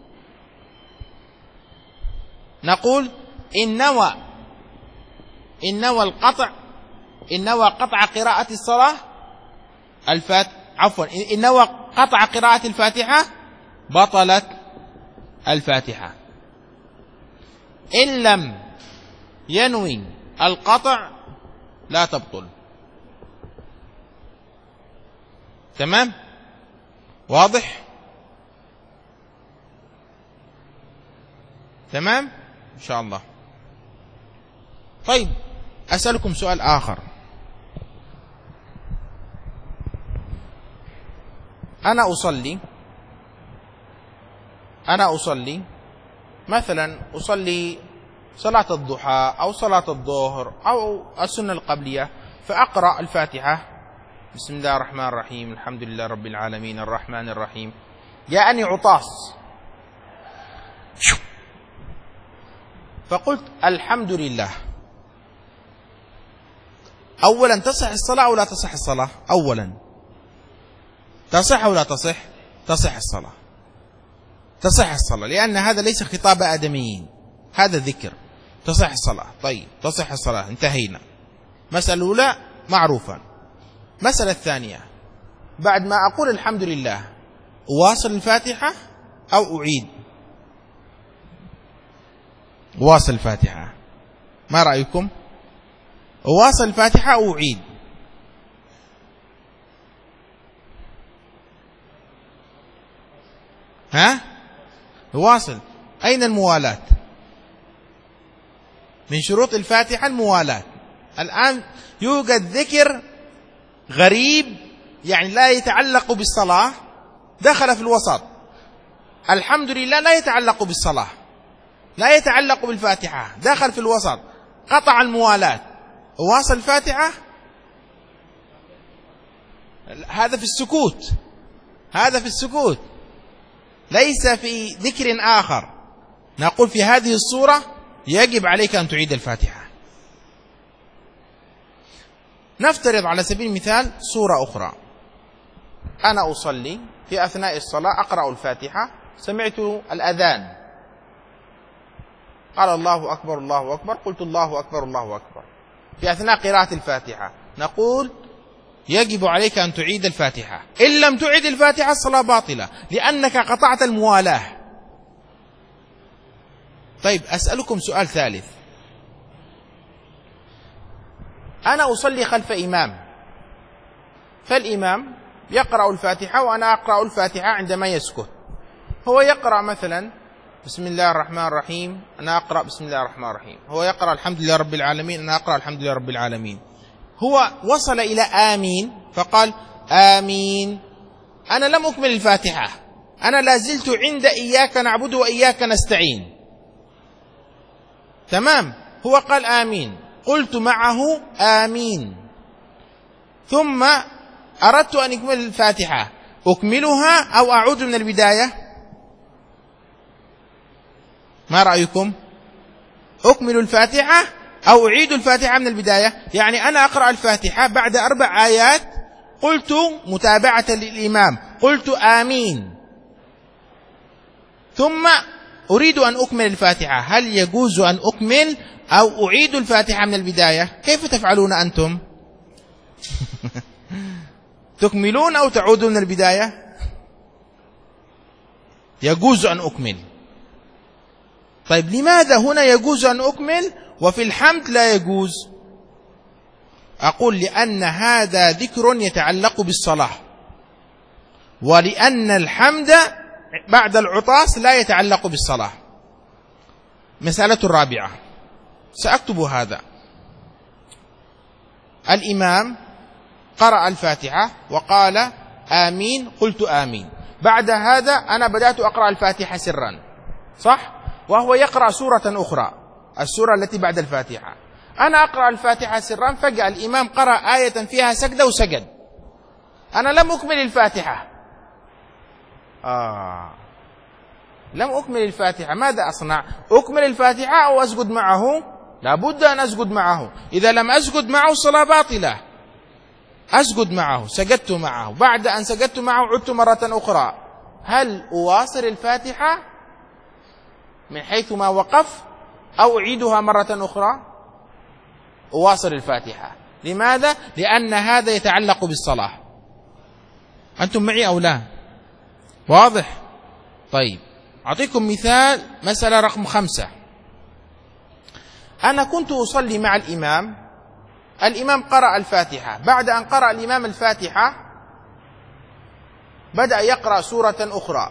Speaker 1: نقول إن نوى إن نوى القطع إن نوى قطع قراءة الصلاة الفات عفوا إن نوى قطع قراءة الفاتحة بطلت الفاتحة. إن لم ينوي القطع لا تبطل. تمام؟ واضح؟ تمام؟ إن شاء الله. طيب أسألكم سؤال آخر. أنا أصلي أنا أصلي مثلا أصلي صلاة الضحى أو صلاة الظهر أو السنة القبلية، فأقرأ الفاتحة بسم الله الرحمن الرحيم الحمد لله رب العالمين الرحمن الرحيم، جاءني عطاس فقلت الحمد لله. أولا تصح الصلاة أو لا تصح الصلاة؟ أولا تصح أو لا تصح؟ تصح الصلاة، تصح الصلاة، لأن هذا ليس خطاب آدميين، هذا ذكر، تصح الصلاة. طيب تصح الصلاة، انتهينا. مسألة الأولى معروفة. مسألة الثانية، بعد ما أقول الحمد لله أواصل الفاتحة أو أعيد؟ أواصل الفاتحة. ما رأيكم؟ أواصل الفاتحة أو أعيد؟ ها؟ أواصل. أين الموالاة؟ من شروط الفاتحة الموالاة. الآن يوجد ذكر غريب يعني لا يتعلق بالصلاة دخل في الوسط. الحمد لله لا يتعلق بالصلاة، لا يتعلق بالفاتحة، دخل في الوسط، قطع الموالاة. واصل الفاتحة، هذا في السكوت، هذا في السكوت، ليس في ذكر آخر. نقول في هذه الصورة يجب عليك أن تعيد الفاتحة. نفترض على سبيل المثال صورة أخرى. أنا أصلي في أثناء الصلاة أقرأ الفاتحة، سمعت الأذان، قال الله أكبر الله أكبر، قلت الله أكبر الله أكبر. في أثناء قراءة الفاتحة، نقول يجب عليك أن تعيد الفاتحة. إن لم تعيد الفاتحة الصلاة باطلة لأنك قطعت الموالاة. طيب أسألكم سؤال ثالث. أنا أصلي خلف إمام، فالإمام يقرأ الفاتحة وأنا أقرأ الفاتحة عندما يسكت. هو يقرأ مثلا بسم الله الرحمن الرحيم، أنا أقرأ بسم الله الرحمن الرحيم. هو يقرأ الحمد لله رب العالمين، أنا أقرأ الحمد لله رب العالمين. هو وصل إلى آمين فقال آمين، أنا لم أكمل الفاتحة، أنا لازلت عند إياك نعبد وإياك نستعين. تمام، هو قال آمين، قلت معه آمين، ثم أردت أن أكمل الفاتحة، أكملها أو أعود من البداية؟ ما رأيكم؟ أكمل الفاتحة أو أعيد الفاتحة من البداية؟ يعني أنا أقرأ الفاتحة بعد أربع آيات قلت متابعة للإمام قلت آمين، ثم أريد أن أكمل الفاتحة، هل يجوز أن أكمل أو أعيد الفاتحة من البداية؟ كيف تفعلون أنتم؟ تكملون أو تعودون من البداية؟ يجوز أن أكمل. طيب لماذا هنا يجوز أن أكمل وفي الحمد لا يجوز؟ أقول لأن هذا ذكر يتعلق بالصلاة، ولأن الحمد بعد العطاس لا يتعلق بالصلاة. مسألة الرابعة سأكتب هذا. الإمام قرأ الفاتحة وقال آمين، قلت آمين. بعد هذا أنا بدأت أقرأ الفاتحة سرا، صح؟ وهو يقرأ سورة أخرى، السورة التي بعد الفاتحة. أنا أقرأ الفاتحة سرا، فجأة الإمام قرأ آية فيها سجدة وسجد، أنا لم أكمل الفاتحة. آه لم أكمل الفاتحة، ماذا أصنع؟ أكمل الفاتحة أو أسجد معه؟ لابد أن أسجد معه. إذا لم أسجد معه الصلاة باطلة. أسجد معه، سجدت معه، بعد أن سجدت معه عدت مرة أخرى، هل أواصل الفاتحة من حيث ما وقف أو أعيدها مرة أخرى؟ أواصل الفاتحة. لماذا؟ لأن هذا يتعلق بالصلاة. أنتم معي أو لا؟ واضح؟ طيب أعطيكم مثال، مسألة رقم خمسة. أنا كنت أصلي مع الإمام، الإمام قرأ الفاتحة، بعد أن قرأ الإمام الفاتحة بدأ يقرأ سورة أخرى،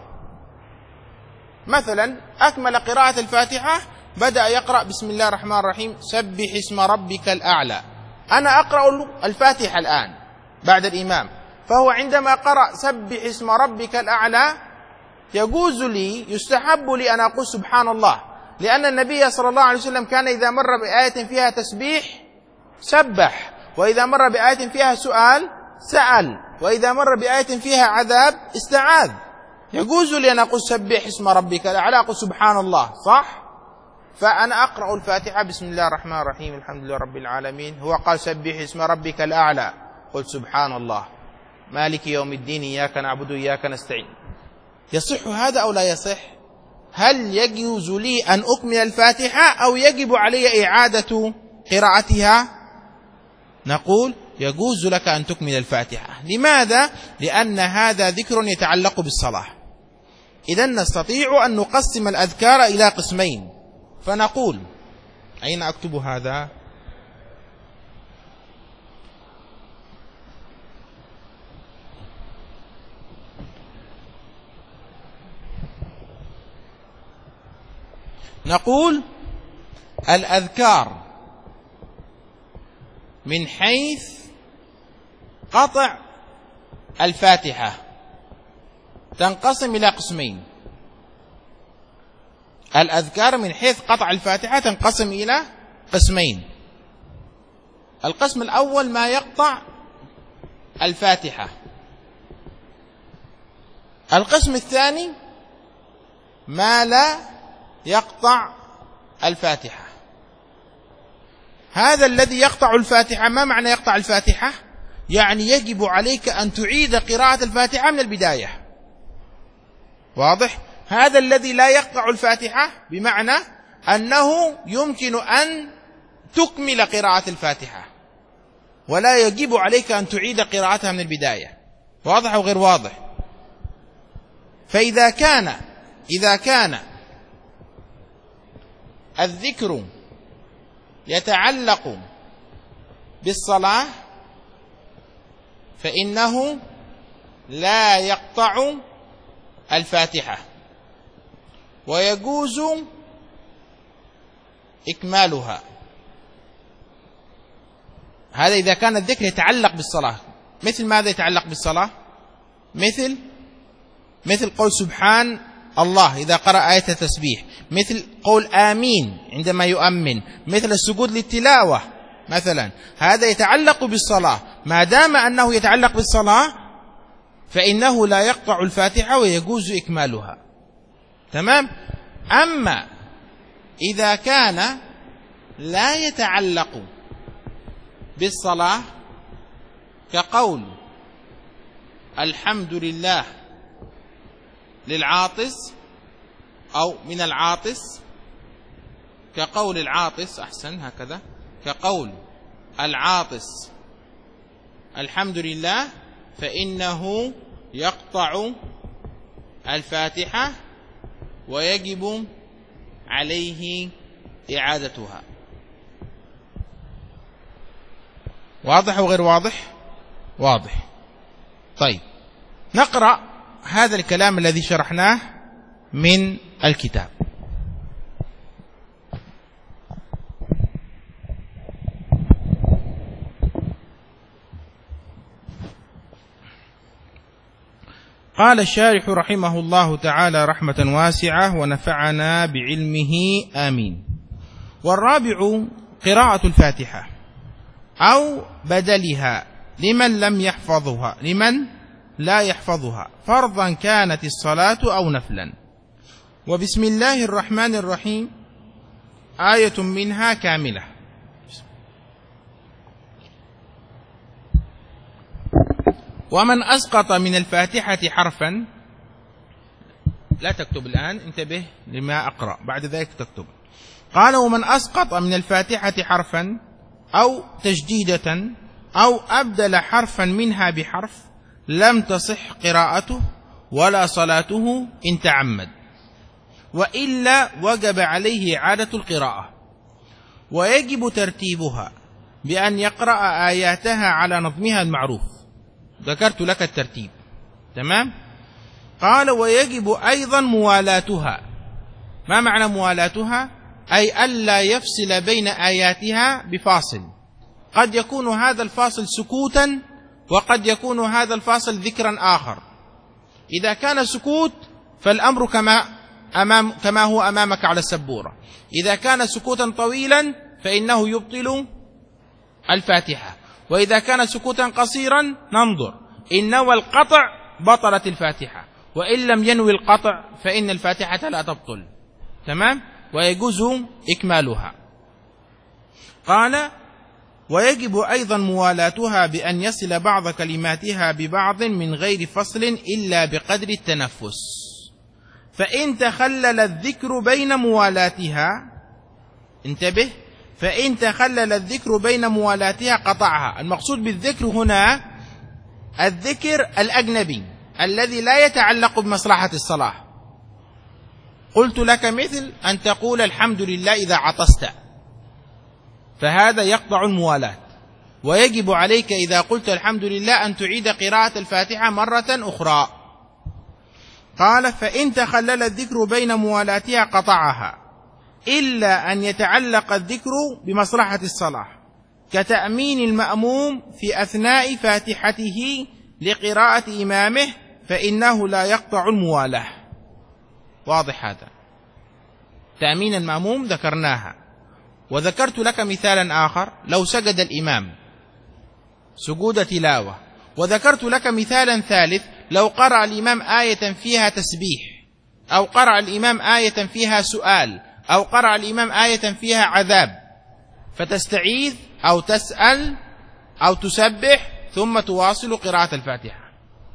Speaker 1: مثلا أكمل قراءة الفاتحة بدأ يقرأ بسم الله الرحمن الرحيم سبح اسم ربك الأعلى. أنا أقرأ الفاتحة الآن بعد الإمام، فهو عندما قرأ سبح اسم ربك الأعلى يجوز لي، يستحب لي أن أقول سبحان الله، لأن النبي صلى الله عليه وسلم كان إذا مر بآية فيها تسبيح سبح، وإذا مر بآية فيها سؤال سأل، وإذا مر بآية فيها عذاب استعاذ. يجوز لي أن أقول سبح اسم ربك الأعلى، أقول سبحان الله، صح؟ فأنا أقرأ الفاتحة بسم الله الرحمن الرحيم الحمد لله رب العالمين، هو قال سبح اسم ربك الأعلى، قلت سبحان الله مالك يوم الدين إياك نعبد وإياك نستعين. يصح هذا أو لا يصح؟ هل يجوز لي أن أكمل الفاتحة أو يجب علي إعادة قراءتها؟ نقول يجوز لك أن تكمل الفاتحة. لماذا؟ لأن هذا ذكر يتعلق بالصلاة. إذن نستطيع أن نقسم الأذكار إلى قسمين، فنقول أين أكتب هذا؟ نقول الأذكار من حيث قطع الفاتحة تنقسم إلى قسمين. الأذكار من حيث قطع الفاتحة تنقسم إلى قسمين. القسم الأول ما يقطع الفاتحة، القسم الثاني ما لا يقطع الفاتحة. هذا الذي يقطع الفاتحة، ما معنى يقطع الفاتحة؟ يعني يجب عليك أن تعيد قراءة الفاتحة من البداية، واضح؟ هذا الذي لا يقطع الفاتحة بمعنى أنه يمكن أن تكمل قراءة الفاتحة، ولا يجب عليك أن تعيد قراءتها من البداية. واضح أو غير واضح؟ فإذا كان إذا كان الذكر يتعلق بالصلاة فإنه لا يقطع الفاتحة ويجوز إكمالها. هذا إذا كان الذكر يتعلق بالصلاة. مثل ماذا يتعلق بالصلاة؟ مثل مثل قول سبحان الله إذا قرأ آية التسبيح، مثل قول آمين عندما يؤمن، مثل السجود للتلاوة مثلا. هذا يتعلق بالصلاة، ما دام أنه يتعلق بالصلاة فإنه لا يقطع الفاتحة ويجوز إكمالها. تمام؟ أما إذا كان لا يتعلق بالصلاة كقول الحمد لله للعاطس أو من العاطس، كقول العاطس أحسن هكذا، كقول العاطس الحمد لله، فإنه يقطع الفاتحة ويجب عليه إعادتها. واضح أو غير واضح؟ واضح. طيب نقرأ هذا الكلام الذي شرحناه من الكتاب. قال الشارح رحمه الله تعالى رحمة واسعة ونفعنا بعلمه آمين. والرابع قراءة الفاتحة أو بدلها لمن لم يحفظها لمن لا يحفظها فرضا كانت الصلاة أو نفلا. وبسم الله الرحمن الرحيم آية منها كاملة. ومن أسقط من الفاتحة حرفا، لا تكتب الآن، انتبه لما أقرأ بعد ذلك تكتب. قال ومن أسقط من الفاتحة حرفا أو تجديدة أو أبدل حرفا منها بحرف لم تصح قراءته ولا صلاته إن تعمد، وإلا وجب عليه إعادة القراءة، ويجب ترتيبها بأن يقرأ آياتها على نظمها المعروف. ذكرت لك الترتيب. تمام؟ قال ويجب أيضا موالاتها. ما معنى موالاتها؟ أي ألا يفصل بين آياتها بفاصل، قد يكون هذا الفاصل سكوتا وقد يكون هذا الفاصل ذكرا آخر. إذا كان سكوت فالأمر كما أمام كما هو أمامك على السبورة. إذا كان سكوتا طويلا فإنه يبطل الفاتحة، وإذا كان سكوتا قصيرا ننظر إن نوى القطع بطلت الفاتحة، وإن لم ينوي القطع فإن الفاتحة لا تبطل. تمام؟ ويجوز إكمالها. قال ويجب أيضا موالاتها بأن يصل بعض كلماتها ببعض من غير فصل إلا بقدر التنفس، فإن تخلل الذكر بين موالاتها، انتبه، فإن تخلل الذكر بين موالاتها قطعها. المقصود بالذكر هنا الذكر الأجنبي الذي لا يتعلق بمصلحة الصلاة. قلت لك مثل أن تقول الحمد لله إذا عطست، فهذا يقطع الموالاة، ويجب عليك إذا قلت الحمد لله أن تعيد قراءة الفاتحة مرة أخرى. قال فإن تخلل الذكر بين موالاتها قطعها إلا أن يتعلق الذكر بمصلحة الصلاة كتأمين المأموم في أثناء فاتحته لقراءة إمامه، فإنه لا يقطع الموالاة. واضح هذا؟ تأمين المأموم ذكرناها، وذكرت لك مثالا آخر لو سجد الإمام سجود تلاوة، وذكرت لك مثالا ثالث لو قرأ الإمام آية فيها تسبيح، أو قرأ الإمام آية فيها سؤال، أو قرأ الإمام آية فيها عذاب، فتستعيذ أو تسأل أو تسبح ثم تواصل قراءة الفاتحة.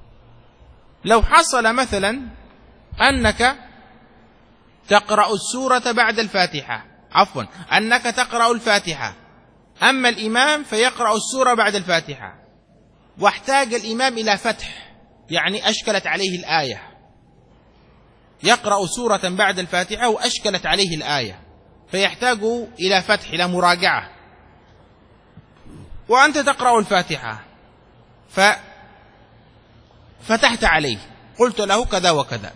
Speaker 1: لو حصل مثلا أنك تقرأ السورة بعد الفاتحة، عفوا أنك تقرأ الفاتحة أما الإمام فيقرأ السورة بعد الفاتحة، واحتاج الإمام إلى فتح، يعني أشكلت عليه الآية، يقرأ سورة بعد الفاتحة وأشكلت عليه الآية، فيحتاج إلى فتح، إلى مراجعة. وأنت تقرأ الفاتحة ففتحت عليه، قلت له كذا وكذا،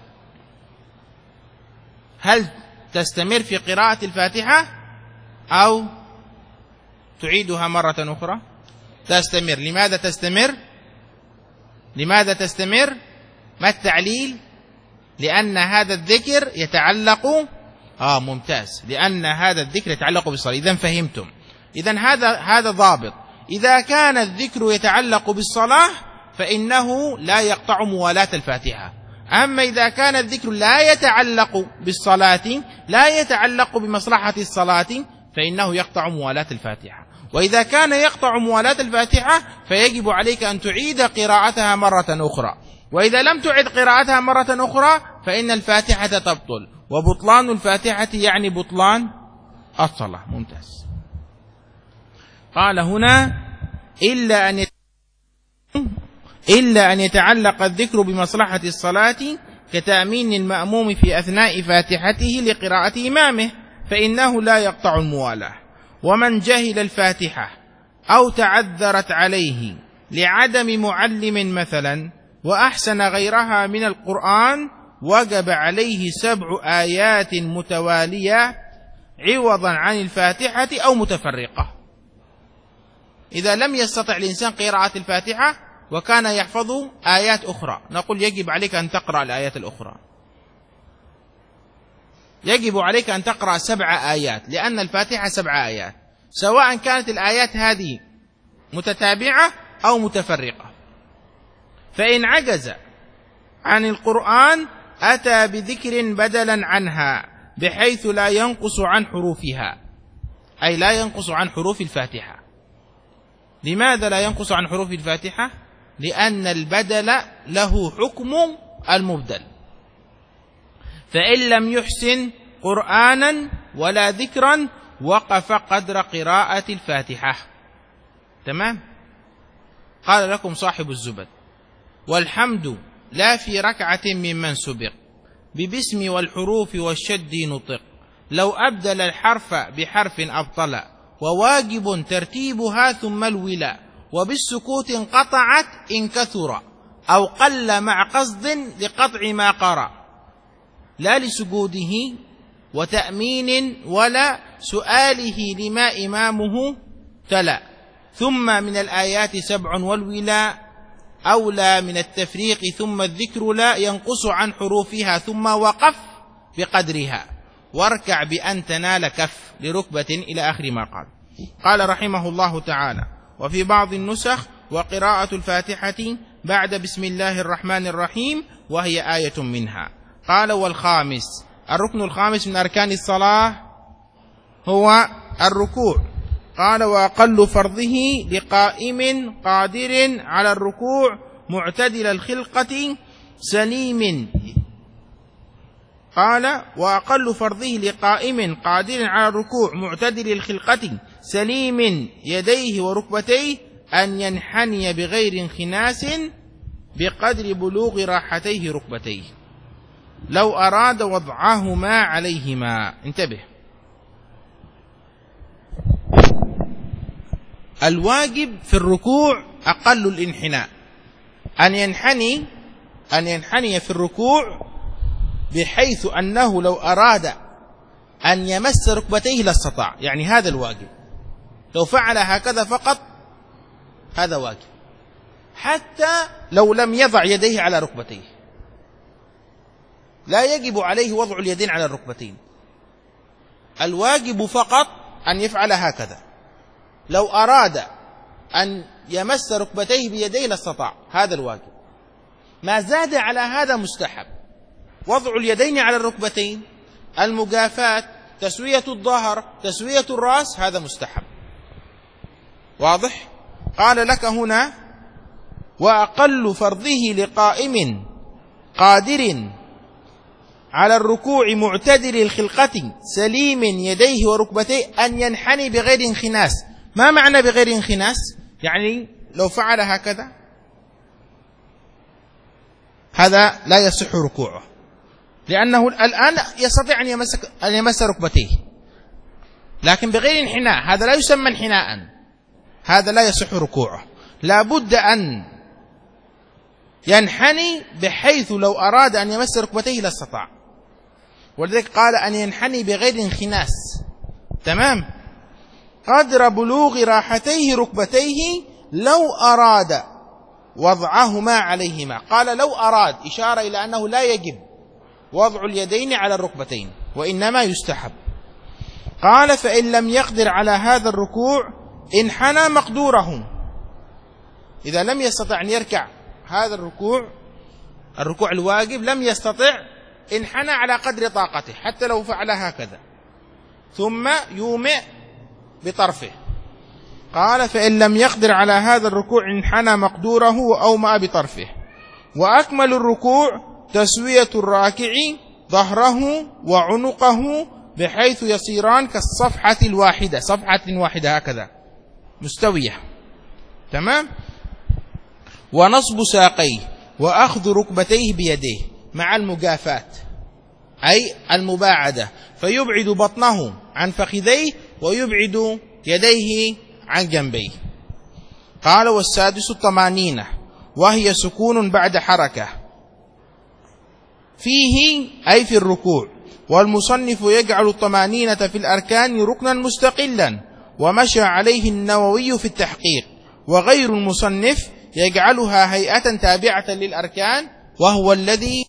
Speaker 1: هل تستمر في قراءة الفاتحة أو تعيدها مرة أخرى؟ تستمر. لماذا تستمر؟ لماذا تستمر؟ ما التعليل؟ لأن هذا الذكر يتعلق آه ممتاز لأن هذا الذكر يتعلق بالصلاة. إذن فهمتم. إذن هذا هذا ضابط. إذا كان الذكر يتعلق بالصلاة فإنه لا يقطع موالاة الفاتحة. أما إذا كان الذكر لا يتعلق بالصلاة، لا يتعلق بمصلحة الصلاة، فإنه يقطع موالاة الفاتحة. وإذا كان يقطع موالاة الفاتحة فيجب عليك أن تعيد قراءتها مرة أخرى. وإذا لم تعد قراءتها مرة أخرى فإن الفاتحة تبطل، وبطلان الفاتحة يعني بطلان الصلاة. ممتاز. قال هنا إلا أن إلا أن يتعلق الذكر بمصلحة الصلاة كتأمين المأموم في أثناء فاتحته لقراءة إمامه، فإنه لا يقطع الموالاة. ومن جهل الفاتحة أو تعذرت عليه لعدم معلم مثلا وأحسن غيرها من القرآن وجب عليه سبع آيات متوالية عوضا عن الفاتحة أو متفرقة. إذا لم يستطع الإنسان قراءة الفاتحة وكان يحفظ آيات أخرى، نقول يجب عليك أن تقرأ الآيات الأخرى، يجب عليك أن تقرأ سبع آيات، لأن الفاتحة سبع آيات، سواء كانت الآيات هذه متتابعة أو متفرقة. فإن عجز عن القرآن أتى بذكر بدلا عنها بحيث لا ينقص عن حروفها، أي لا ينقص عن حروف الفاتحة. لماذا لا ينقص عن حروف الفاتحة؟ لأن البدل له حكم المبدل. فإن لم يحسن قرآنا ولا ذكرا وقف قدر قراءة الفاتحة. تمام؟ قال لكم صاحب الزبد: والحمد لا في ركعة ممن سبق ببسم والحروف والشد نطق، لو أبدل الحرف بحرف أبطل، وواجب ترتيبها ثم الولا، وبالسكوت انقطعت إن كثر أو قل مع قصد لقطع ما قرأ، لا لسجوده وتأمين ولا سؤاله لما إمامه تلا. ثم من الآيات سبع والولا أولى من التفريق، ثم الذكر لا ينقص عن حروفها، ثم وقف بقدرها، واركع بأن تنال كف لركبة إلى آخر ما قال. قال رحمه الله تعالى: وفي بعض النسخ وقراءة الفاتحة بعد بسم الله الرحمن الرحيم، وهي آية منها. قال: والخامس، الركن الخامس من أركان الصلاة هو الركوع. قال: وأقل فرضه لقائم قادر على الركوع معتدل الخلقة سليم. قال: وأقل فرضه لقائم قادر على الركوع معتدل الخلقة سليم يديه وركبتيه أن ينحني بغير انخناس بقدر بلوغ راحتيه ركبتيه، لو أراد وضعهما عليهما. انتبه، الواجب في الركوع أقل الانحناء، أن ينحني أن ينحني في الركوع بحيث أنه لو أراد أن يمس ركبتيه لاستطاع، يعني هذا الواجب. لو فعل هكذا فقط هذا واجب، حتى لو لم يضع يديه على ركبتيه لا يجب عليه وضع اليدين على الركبتين، الواجب فقط أن يفعل هكذا. لو أراد أن يمس ركبتيه بيديه لاستطاع، هذا الواجب. ما زاد على هذا مستحب، وضع اليدين على الركبتين، المجافات، تسوية الظهر، تسوية الرأس، هذا مستحب. واضح؟ قال لك هنا: وأقل فرضه لقائم قادر على الركوع معتدل الخلقة سليم يديه وركبتيه أن ينحني بغير انخناس. ما معنى بغير انخناس؟ يعني لو فعل هكذا هذا لا يصح ركوعه، لأنه الآن يستطيع أن يمس أن يمس ركبتيه، لكن بغير انحناء هذا لا يسمى انحناء، هذا لا يصح ركوعه. لا بد أن ينحني بحيث لو أراد أن يمس ركبتيه لا استطاع، ولذلك قال أن ينحني بغير انخناس، تمام، قدر بلوغ راحتيه ركبتيه لو أراد وضعهما عليهما. قال لو أراد، إشارة إلى أنه لا يجب وضع اليدين على الركبتين، وإنما يستحب. قال فإن لم يقدر على هذا الركوع انحنى مقدوره، إذا لم يستطع أن يركع هذا الركوع الركوع الواجب لم يستطع، انحنى على قدر طاقته حتى لو فعل هكذا، ثم يومئ بطرفه. قال فإن لم يقدر على هذا الركوع انحنى مقدوره وأومأ بطرفه. وأكمل الركوع تسوية الراكع ظهره وعنقه بحيث يصيران كالصفحة الواحدة، صفحة واحدة هكذا مستوية، تمام. ونصب ساقيه وأخذ ركبتيه بيديه مع المجافاة أي المباعدة، فيبعد بطنه عن فخذيه ويبعد يديه عن جنبيه. قال والسادس الطمانينة، وهي سكون بعد حركة فيه أي في الركوع. والمصنف يجعل الطمانينة في الأركان ركنا مستقلا، ومشى عليه النووي في التحقيق، وغير المصنف يجعلها هيئة تابعة للأركان، وهو الذي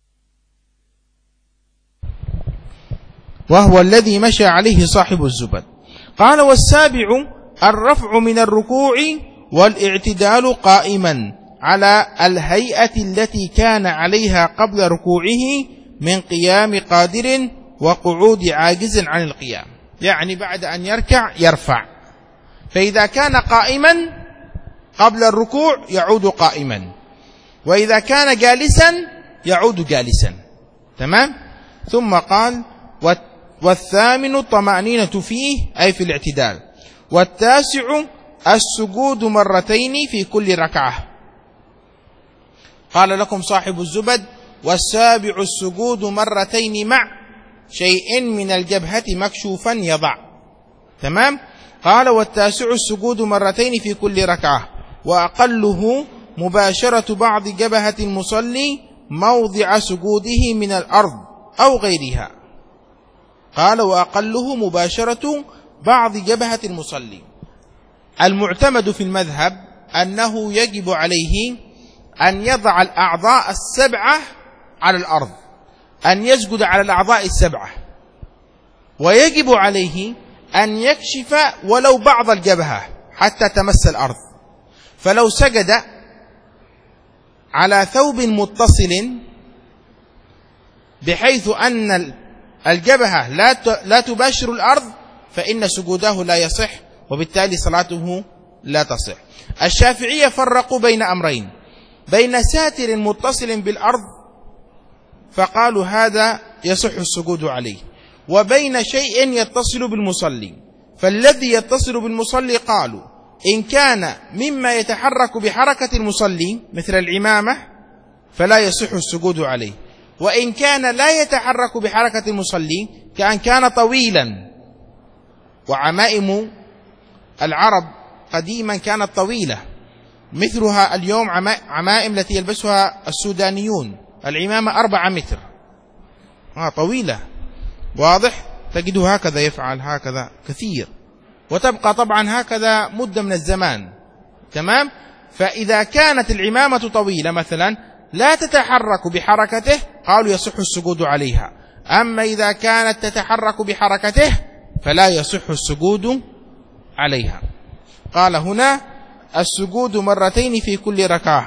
Speaker 1: وهو الذي مشى عليه صاحب الزبد. قال والسابع الرفع من الركوع والاعتدال قائما على الهيئة التي كان عليها قبل ركوعه من قيام قادر وقعود عاجز عن القيام، يعني بعد أن يركع يرفع، فإذا كان قائما قبل الركوع يعود قائما، وإذا كان جالسا يعود جالسا، تمام. ثم قال والثامن الطمأنينة فيه أي في الاعتدال. والتاسع السجود مرتين في كل ركعة. قال لكم صاحب الزبد والسابع السجود مرتين مع شيء من الجبهة مكشوفا يضع، تمام. قال والتاسع السجود مرتين في كل ركعة، وأقله مباشرة بعض جبهة المصلي موضع سجوده من الأرض أو غيرها. قال وأقله مباشرة بعض جبهة المصلي. المعتمد في المذهب أنه يجب عليه أن يضع الأعضاء السبعة على الأرض، أن يسجد على الأعضاء السبعة، ويجب عليه أن يكشف ولو بعض الجبهة حتى تمس الأرض. فلو سجد على ثوب متصل بحيث أن الجبهة لا تباشر الأرض فإن سجوده لا يصح، وبالتالي صلاته لا تصح. الشافعية فرقوا بين أمرين، بين ساتر متصل بالأرض فقالوا هذا يصح السجود عليه، وبين شيء يتصل بالمصلي. فالذي يتصل بالمصلي قالوا إن كان مما يتحرك بحركة المصلي مثل العمامة فلا يصح السجود عليه، وإن كان لا يتحرك بحركة المصلي كأن كان طويلا، وعمائم العرب قديما كانت طويلة مثلها اليوم عمائم التي يلبسها السودانيون، العمامة أربعة متر آه طويلة، واضح، تجده هكذا يفعل هكذا كثير، وتبقى طبعا هكذا مدة من الزمان، تمام. فإذا كانت العمامة طويلة مثلا لا تتحرك بحركته قالوا يصح السجود عليها، أما إذا كانت تتحرك بحركته فلا يصح السجود عليها. قال هنا السجود مرتين في كل ركعة،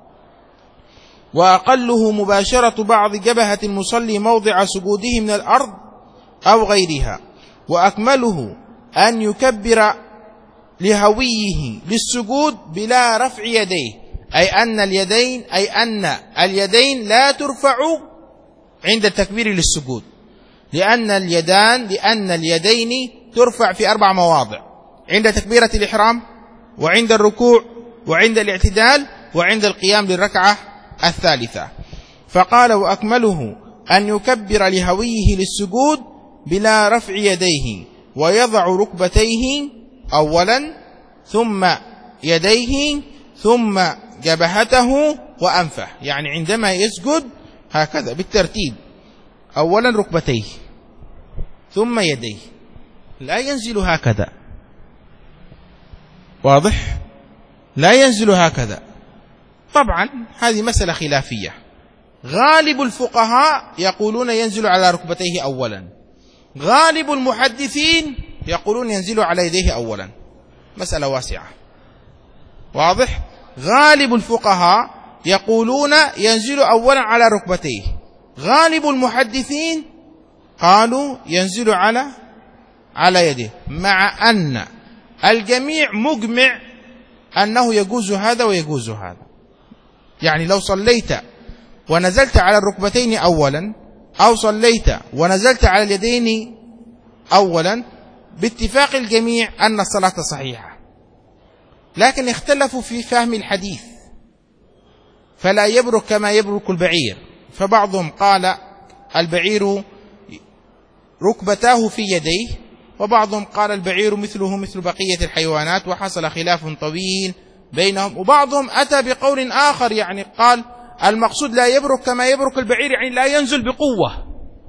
Speaker 1: وأقله مباشرة بعض جبهة المصلي موضع سجوده من الأرض أو غيرها، وأكمله أن يكبر لهويه للسجود بلا رفع يديه، أي أن اليدين أي أن اليدين لا ترفع عند التكبير للسجود، لأن اليدان لأن اليدين ترفع في أربع مواضع. عند تكبيرة الإحرام، وعند الركوع، وعند الاعتدال، وعند القيام للركعة الثالثة. فقال: وأكمله أن يكبر لهويه للسجود بلا رفع يديه، ويضع ركبتيه أولا، ثم يديه، ثم جبهته وأنفه. يعني عندما يسجد هكذا بالترتيب، أولا ركبتيه ثم يديه، لا ينزل هكذا. واضح؟ لا ينزل هكذا. طبعا هذه مسألة خلافية. غالب الفقهاء يقولون ينزل على ركبتيه أولا، غالب المحدثين يقولون ينزل على يديه أولا. مسألة واسعة. واضح؟ غالب الفقهاء يقولون ينزل أولا على ركبتيه، غالب المحدثين قالوا ينزل على على يديه، مع أن الجميع مجمع أنه يجوز هذا ويجوز هذا. يعني لو صليت ونزلت على الركبتين أولا، أو صليت ونزلت على اليدين أولا، باتفاق الجميع أن الصلاة صحيحة. لكن اختلفوا في فهم الحديث، فلا يبرك كما يبرك البعير. فبعضهم قال البعير ركبتاه في يديه، وبعضهم قال البعير مثله مثل بقية الحيوانات، وحصل خلاف طويل بينهم. وبعضهم أتى بقول آخر، يعني قال المقصود لا يبرك كما يبرك البعير، يعني لا ينزل بقوة.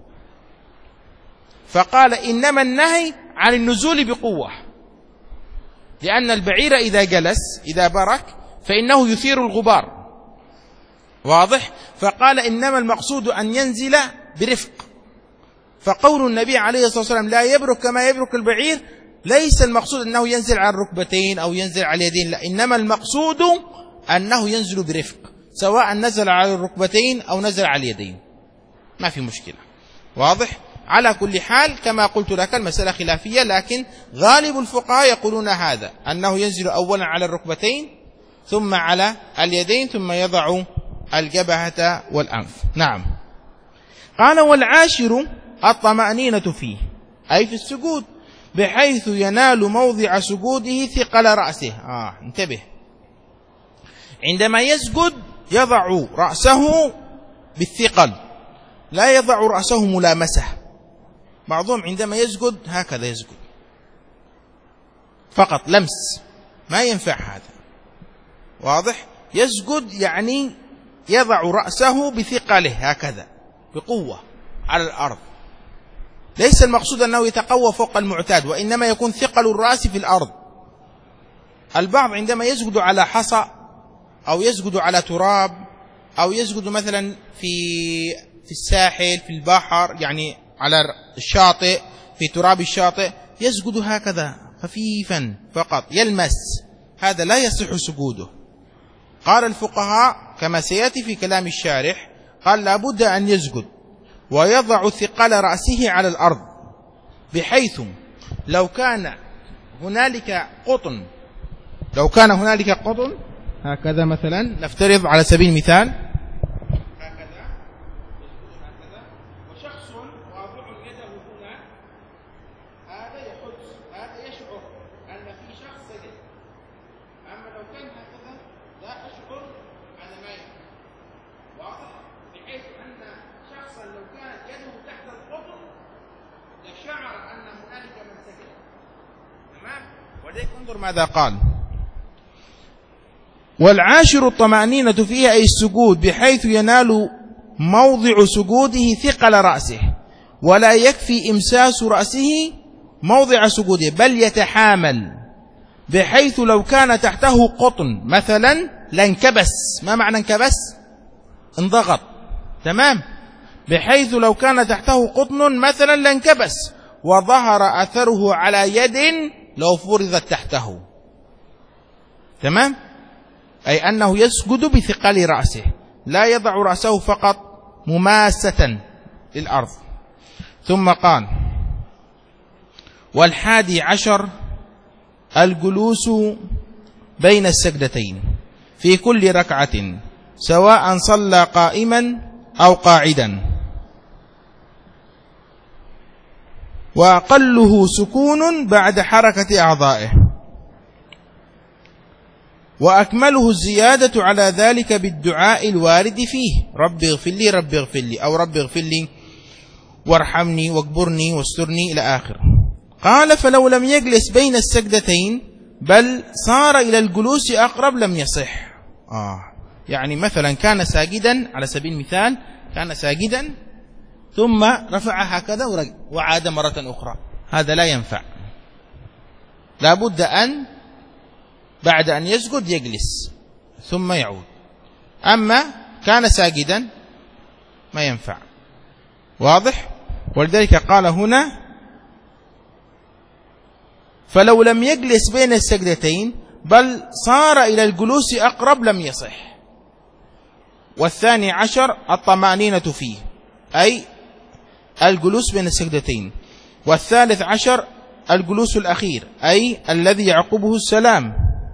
Speaker 1: فقال إنما النهي عن النزول بقوة، لأن البعير إذا جلس إذا برك فإنه يثير الغبار. واضح؟ فقال إنما المقصود أن ينزل برفق. فقول النبي عليه الصلاة والسلام لا يبرك كما يبرك البعير ليس المقصود أنه ينزل على الركبتين أو ينزل على اليدين، لا، إنما المقصود أنه ينزل برفق، سواء نزل على الركبتين أو نزل على اليدين، ما في مشكلة. واضح؟ على كل حال كما قلت لك المسألة خلافية، لكن غالب الفقهاء يقولون هذا، أنه ينزل أولا على الركبتين ثم على اليدين، ثم يضع الجبهة والأنف. نعم. قال: والعاشر الطمأنينة فيه، أي في السجود، بحيث ينال موضع سجوده ثقل رأسه. آه انتبه، عندما يسجد يضع رأسه بالثقل، لا يضع رأسه ملامسة. بعضهم عندما يسجد هكذا يسجد فقط لمس، ما ينفع هذا. واضح؟ يسجد يعني يضع رأسه بثقله هكذا بقوة على الأرض. ليس المقصود أنه يتقوى فوق المعتاد، وإنما يكون ثقل الرأس في الأرض. البعض عندما يسجد على حصى، أو يسجد على تراب، أو يسجد مثلا في في الساحل في البحر، يعني على الشاطئ في تراب الشاطئ، يسجد هكذا خفيفا فقط يلمس، هذا لا يصح سجوده. قال الفقهاء كما سيأتي في كلام الشارح، قال لابد أن يسجد ويضع ثقل رأسه على الأرض، بحيث لو كان هنالك قطن لو كان هنالك قطن هكذا مثلا، نفترض على سبيل المثال هكذا، هكذا، وشخص واضع يده هنا، هذا يحس، هذا يشعر أن في شخص سجد. أما لو كان هكذا لا أشعر أن ما يفعل. واضح؟ بحيث أن شخصا لو كانت يده تحت القطن لشعر أن هنالك من سجد. تمام؟ ولذلك انظر ماذا قال: والعاشر الطمأنينة فيها، أي السجود، بحيث ينال موضع سجوده ثقل رأسه، ولا يكفي إمساس رأسه موضع سجوده، بل يتحامل، بحيث لو كان تحته قطن مثلا لانكبس. ما معنى انكبس؟ انضغط. تمام؟ بحيث لو كان تحته قطن مثلا لانكبس، وظهر أثره على يد لو فرضت تحته. تمام؟ أي أنه يسجد بثقل رأسه، لا يضع رأسه فقط مماسة للأرض. ثم قال: والحادي عشر الجلوس بين السجدتين في كل ركعة، سواء صلى قائما أو قاعدا، وأقله سكون بعد حركة أعضائه. وأكمله الزيادة على ذلك بالدعاء الوارد فيه: رب اغفر لي رب اغفر لي، أو رب اغفر لي وارحمني واكبرني واسترني إلى آخر. قال: فلو لم يجلس بين السجدتين بل صار إلى الجلوس أقرب لم يصح. آه يعني مثلا كان ساجدا، على سبيل المثال كان ساجدا ثم رفع هكذا وعاد مرة أخرى، هذا لا ينفع، لا بد أن بعد أن يسجد يجلس ثم يعود. أما كان ساجدا ما ينفع، واضح؟ ولذلك قال هنا: فلو لم يجلس بين السجدتين بل صار إلى الجلوس أقرب لم يصح. والثاني عشر الطمأنينة فيه، أي الجلوس بين السجدتين. والثالث عشر الجلوس الأخير، أي الذي يعقبه السلام.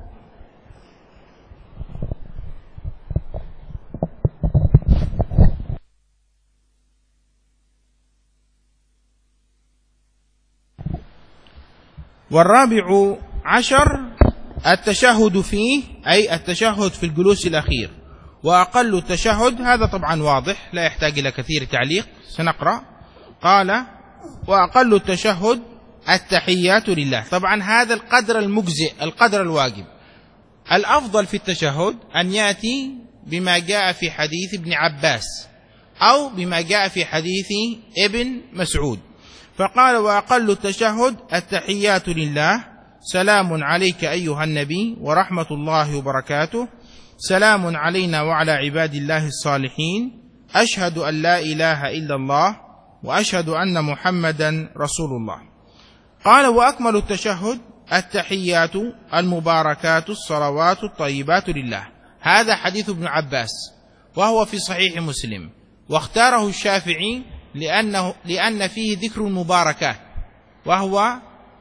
Speaker 1: والرابع عشر التشهد فيه، أي التشهد في الجلوس الأخير. وأقل التشهد، هذا طبعا واضح لا يحتاج إلى كثير تعليق، سنقرأ. قال: وأقل التشهد التحيات لله. طبعا هذا القدر المجزئ، القدر الواجب. الأفضل في التشهد أن يأتي بما جاء في حديث ابن عباس أو بما جاء في حديث ابن مسعود. فقال: وأقل التشهد التحيات لله، سلام عليك أيها النبي ورحمة الله وبركاته، سلام علينا وعلى عباد الله الصالحين، أشهد أن لا إله إلا الله وأشهد أن محمدا رسول الله. قال: وأكمل التشهد التحيات المباركات الصلوات الطيبات لله. هذا حديث ابن عباس وهو في صحيح مسلم، واختاره الشافعي لأنه لأن فيه ذكر المباركات، وهو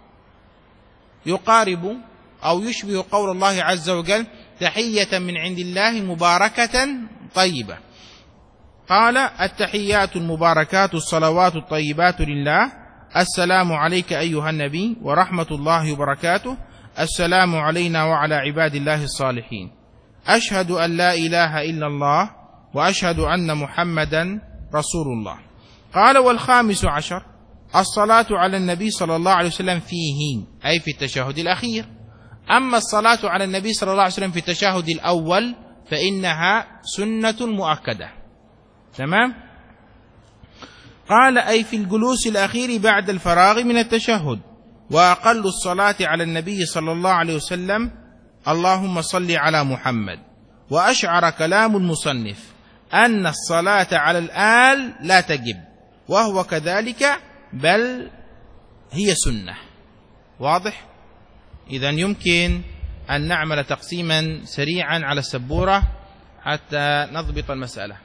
Speaker 1: يقارب أو يشبه قول الله عز وجل: تحية من عند الله مباركة طيبة. قال: التحيات المباركات الصلوات الطيبات لله، السلام عليك أيها النبي ورحمة الله وبركاته، السلام علينا وعلى عباد الله الصالحين، أشهد أن لا إله إلا الله وأشهد أن محمدا رسول الله. قال: والخامس عشر الصلاة على النبي صلى الله عليه وسلم فيه، أي في التشهد الأخير. أما الصلاة على النبي صلى الله عليه وسلم في التشهد الأول فإنها سنة مؤكدة. تمام؟ قال: أي في الجلوس الأخير بعد الفراغ من التشهد. وأقل الصلاة على النبي صلى الله عليه وسلم اللهم صل على محمد. وأشعر كلام المصنف أن الصلاة على الآل لا تجب، وهو كذلك، بل هي سنة. واضح؟ إذن يمكن أن نعمل تقسيما سريعا على السبورة حتى نضبط المسألة.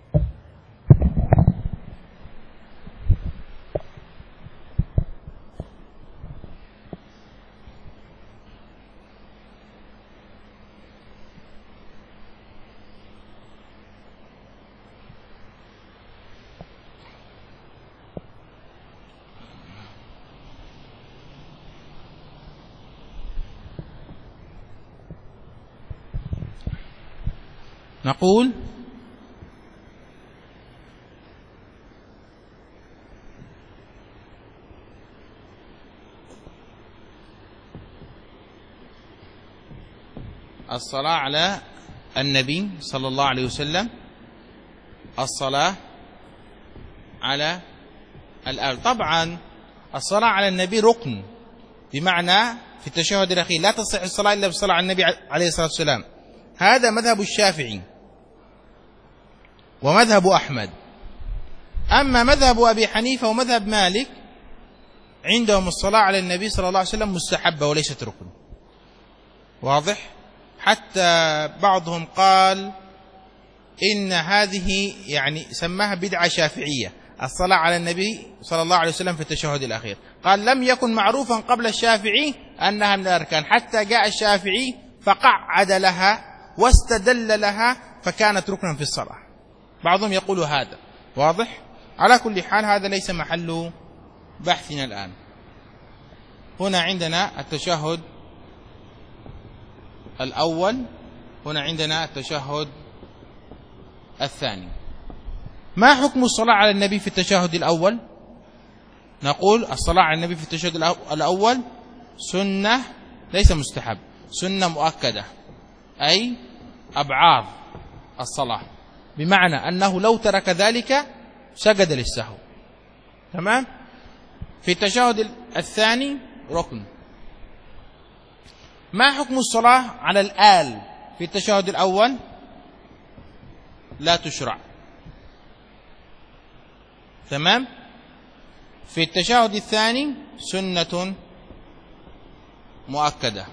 Speaker 1: نقول: الصلاة على النبي صلى الله عليه وسلم، الصلاة على الآل. طبعا الصلاة على النبي ركن، بمعنى في التشهد الأخير لا تصح الصلاة إلا بالصلاة على النبي عليه الصلاة والسلام. هذا مذهب الشافعي ومذهب أحمد. أما مذهب أبي حنيفة ومذهب مالك عندهم الصلاة على النبي صلى الله عليه وسلم مستحبة وليست ركن. واضح؟ حتى بعضهم قال إن هذه يعني سماها بدعة شافعية، الصلاة على النبي صلى الله عليه وسلم في التشهد الأخير. قال: لم يكن معروفا قبل الشافعي أنها من الأركان، حتى جاء الشافعي فقعد لها واستدل لها فكانت ركنا في الصلاة. بعضهم يقول هذا. واضح؟ على كل حال هذا ليس محل بحثنا الآن. هنا عندنا التشهد الأول. هنا عندنا التشهد الثاني. ما حكم الصلاة على النبي في التشهد الأول؟ نقول الصلاة على النبي في التشهد الأول سنة، ليس مستحب، سنة مؤكدة، أي أبعاض الصلاة، بمعنى أنه لو ترك ذلك سجد للسهو. تمام. في التشهد الثاني ركن. ما حكم الصلاة على الآل في التشهد الأول؟ لا تشرع. تمام. في التشهد الثاني سنة مؤكدة.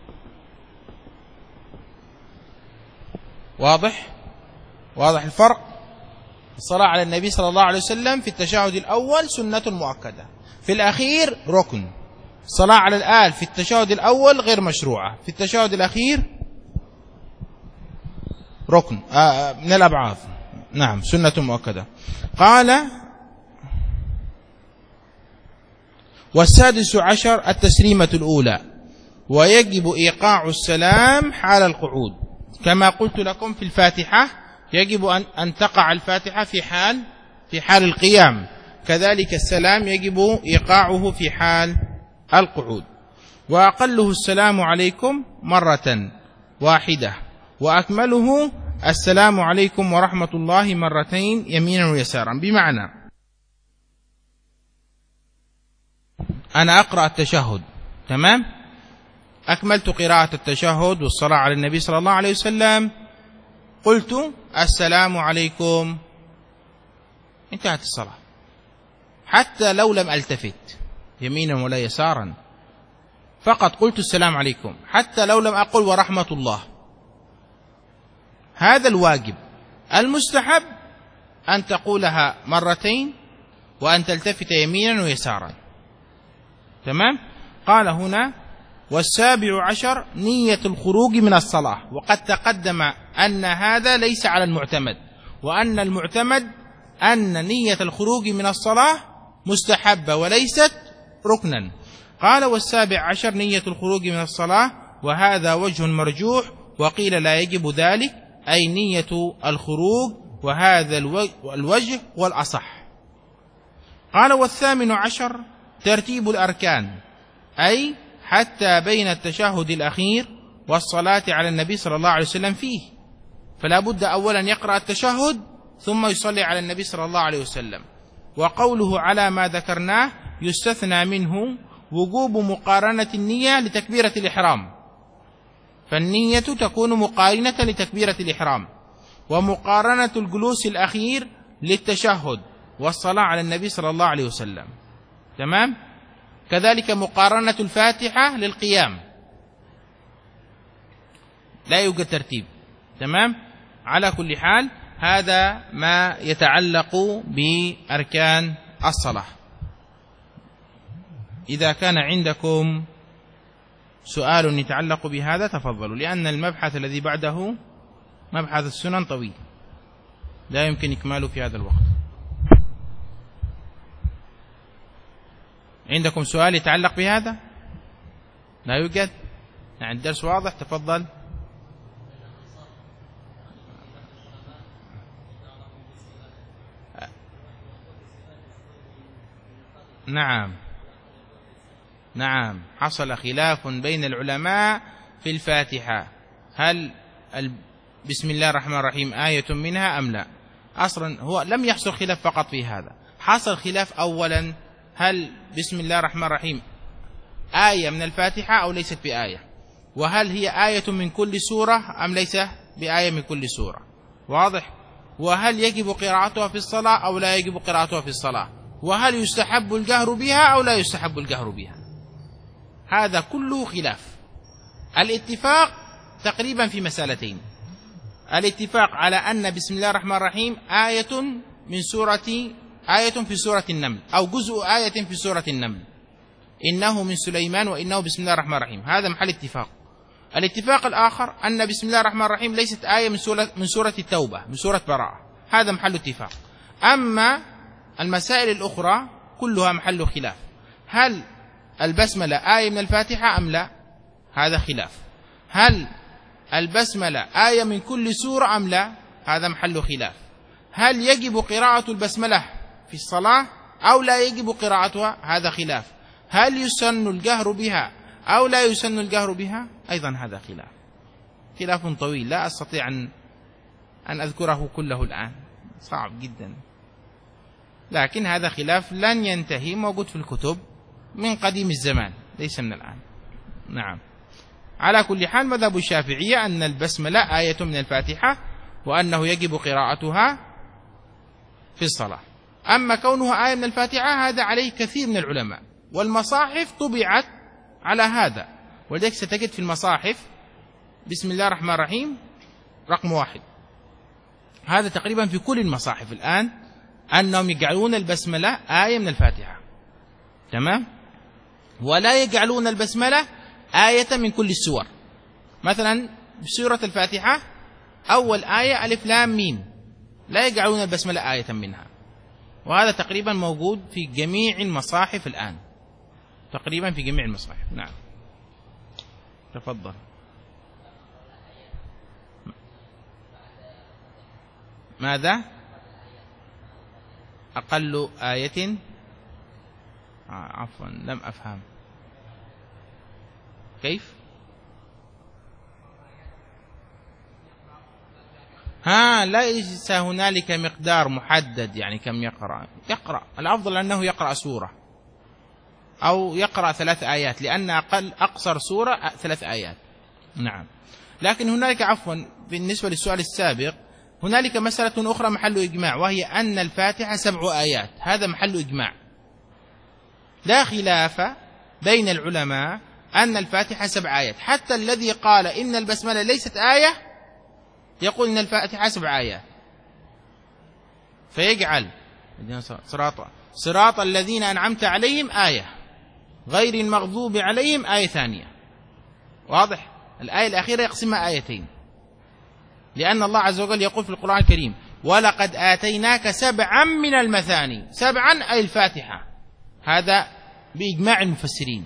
Speaker 1: واضح؟ واضح الفرق؟ الصلاة على النبي صلى الله عليه وسلم في التشهد الأول سنة مؤكدة، في الأخير ركن. الصلاة على الآل في التشهد الأول غير مشروعة، في التشهد الأخير ركن آه من الأبعاد. نعم، سنة مؤكدة. قال: والسادس عشر التسليمة الأولى، ويجب إيقاع السلام حال القعود، كما قلت لكم في الفاتحة يجب أن أن تقع الفاتحة في حال في حال القيام، كذلك السلام يجب إيقاعه في حال القعود. وأقله السلام عليكم مرة واحدة، وأكمله السلام عليكم ورحمة الله مرتين يمينا ويسارا. بمعنى أنا أقرأ التشهد، تمام، أكملت قراءة التشهد والصلاة على النبي صلى الله عليه وسلم، قلت السلام عليكم، انتهت الصلاة، حتى لو لم ألتفت يمينا ولا يسارا، فقط قلت السلام عليكم، حتى لو لم أقل ورحمة الله. هذا الواجب. المستحب أن تقولها مرتين وأن تلتفت يمينا ويسارا. تمام. قال هنا: والسابع عشر نية الخروج من الصلاة، وقد تقدم أن هذا ليس على المعتمد، وأن المعتمد أن نية الخروج من الصلاة مستحبة وليست ركنا. قال: والسابع عشر نية الخروج من الصلاة، وهذا وجه مرجوح، وقيل لا يجب ذلك، أي نية الخروج، وهذا الوجه والأصح. قال: والثامن عشر ترتيب الأركان، أي حتى بين التشهد الأخير والصلاة على النبي صلى الله عليه وسلم فيه، فلا بد أولا يقرأ التشهد ثم يصلي على النبي صلى الله عليه وسلم. وقوله على ما ذكرناه يستثنى منه وجوب مقارنة النية لتكبيرة الإحرام، فالنية تكون مقارنة لتكبيرة الإحرام، ومقارنة الجلوس الأخير للتشهد والصلاة على النبي صلى الله عليه وسلم. تمام. كذلك مقارنة الفاتحة للقيام، لا يوجد ترتيب. تمام. على كل حال هذا ما يتعلق بأركان الصلاة. إذا كان عندكم سؤال يتعلق بهذا تفضلوا، لأن المبحث الذي بعده مبحث السنن طويل لا يمكن إكماله في هذا الوقت. عندكم سؤال يتعلق بهذا؟ لا يوجد؟ يعني الدرس واضح. تفضل. نعم نعم حصل خلاف بين العلماء في الفاتحة، هل بسم الله الرحمن الرحيم آية منها أم لا؟ أصلا هو لم يحصل خلاف فقط في هذا، حصل خلاف أولا هل بسم الله الرحمن الرحيم آية من الفاتحة أو ليست بآية، وهل هي آية من كل سورة أم ليس بآية من كل سورة. واضح. وهل يجب قراءتها في الصلاة أو لا يجب قراءتها في الصلاة، وهل يستحب الجهر بها أو لا يستحب الجهر بها. هذا كله خلاف. الاتفاق تقريبا في مسألتين: الاتفاق على أن بسم الله الرحمن الرحيم آية من سورة آية في سورة النمل، أو جزء آية في سورة النمل، إنه من سليمان وإنه بسم الله الرحمن الرحيم، هذا محل اتفاق. الاتفاق الآخر أن بسم الله الرحمن الرحيم ليست آية من سورة, من سورة التوبة، من سورة براءة، هذا محل اتفاق. أما المسائل الأخرى كلها محل خلاف، هل البسملة آية من الفاتحة أم لا، هذا خلاف. هل البسملة آية من كل سورة أم لا؟ هذا محل خلاف. هل يجب قراءة البسملة في الصلاة أو لا يجب قراءتها؟ هذا خلاف. هل يسن الجهر بها أو لا يسن الجهر بها؟ أيضا هذا خلاف، خلاف طويل لا أستطيع أن أن أذكره كله الآن، صعب جدا، لكن هذا خلاف لن ينتهي، موجود في الكتب من قديم الزمان ليس من الآن. نعم. على كل حال مذهب الشافعية أن البسملة آية من الفاتحة وأنه يجب قراءتها في الصلاة. أما كونها آية من الفاتحة هذا عليه كثير من العلماء، والمصاحف طبعت على هذا، ولذلك ستجد في المصاحف بسم الله الرحمن الرحيم رقم واحد. هذا تقريبا في كل المصاحف الآن أنهم يجعلون البسملة آية من الفاتحة، تمام، ولا يجعلون البسملة آية من كل السور. مثلا بسورة الفاتحة أول آية ألف لام ميم، لا يجعلون البسملة آية منها، وهذا تقريبا موجود في جميع المصاحف الآن، تقريبا في جميع المصاحف. نعم تفضل. ماذا؟ أقل آية آه عفوا لم أفهم كيف؟ ها ليس هنالك مقدار محدد يعني كم يقرأ، يقرأ الأفضل أنه يقرأ سورة أو يقرأ ثلاث آيات، لأن أقل أقصر سورة ثلاث آيات. نعم. لكن هنالك عفوا بالنسبة للسؤال السابق هنالك مسألة أخرى محل إجماع، وهي أن الفاتحة سبع آيات، هذا محل إجماع لا خلاف بين العلماء أن الفاتحة سبع آيات، حتى الذي قال إن البسملة ليست آية يقول إن الفاتحة سبع آيات، فيجعل صراط صراط الذين أنعمت عليهم آية، غير المغضوب عليهم آية ثانية. واضح؟ الآية الأخيرة يقسمها آيتين، لأن الله عز وجل يقول في القرآن الكريم ولقد آتيناك سبعا من المثاني، سبعا أي الفاتحة، هذا بإجماع المفسرين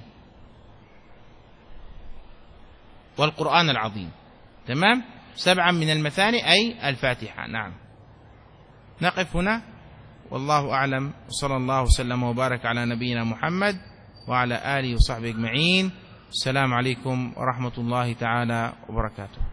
Speaker 1: والقرآن العظيم، تمام، سبعا من المثاني أي الفاتحة. نعم. نقف هنا والله أعلم، وصلى الله وسلم وبارك على نبينا محمد وعلى آله وصحبه أجمعين. السلام عليكم ورحمة الله تعالى وبركاته.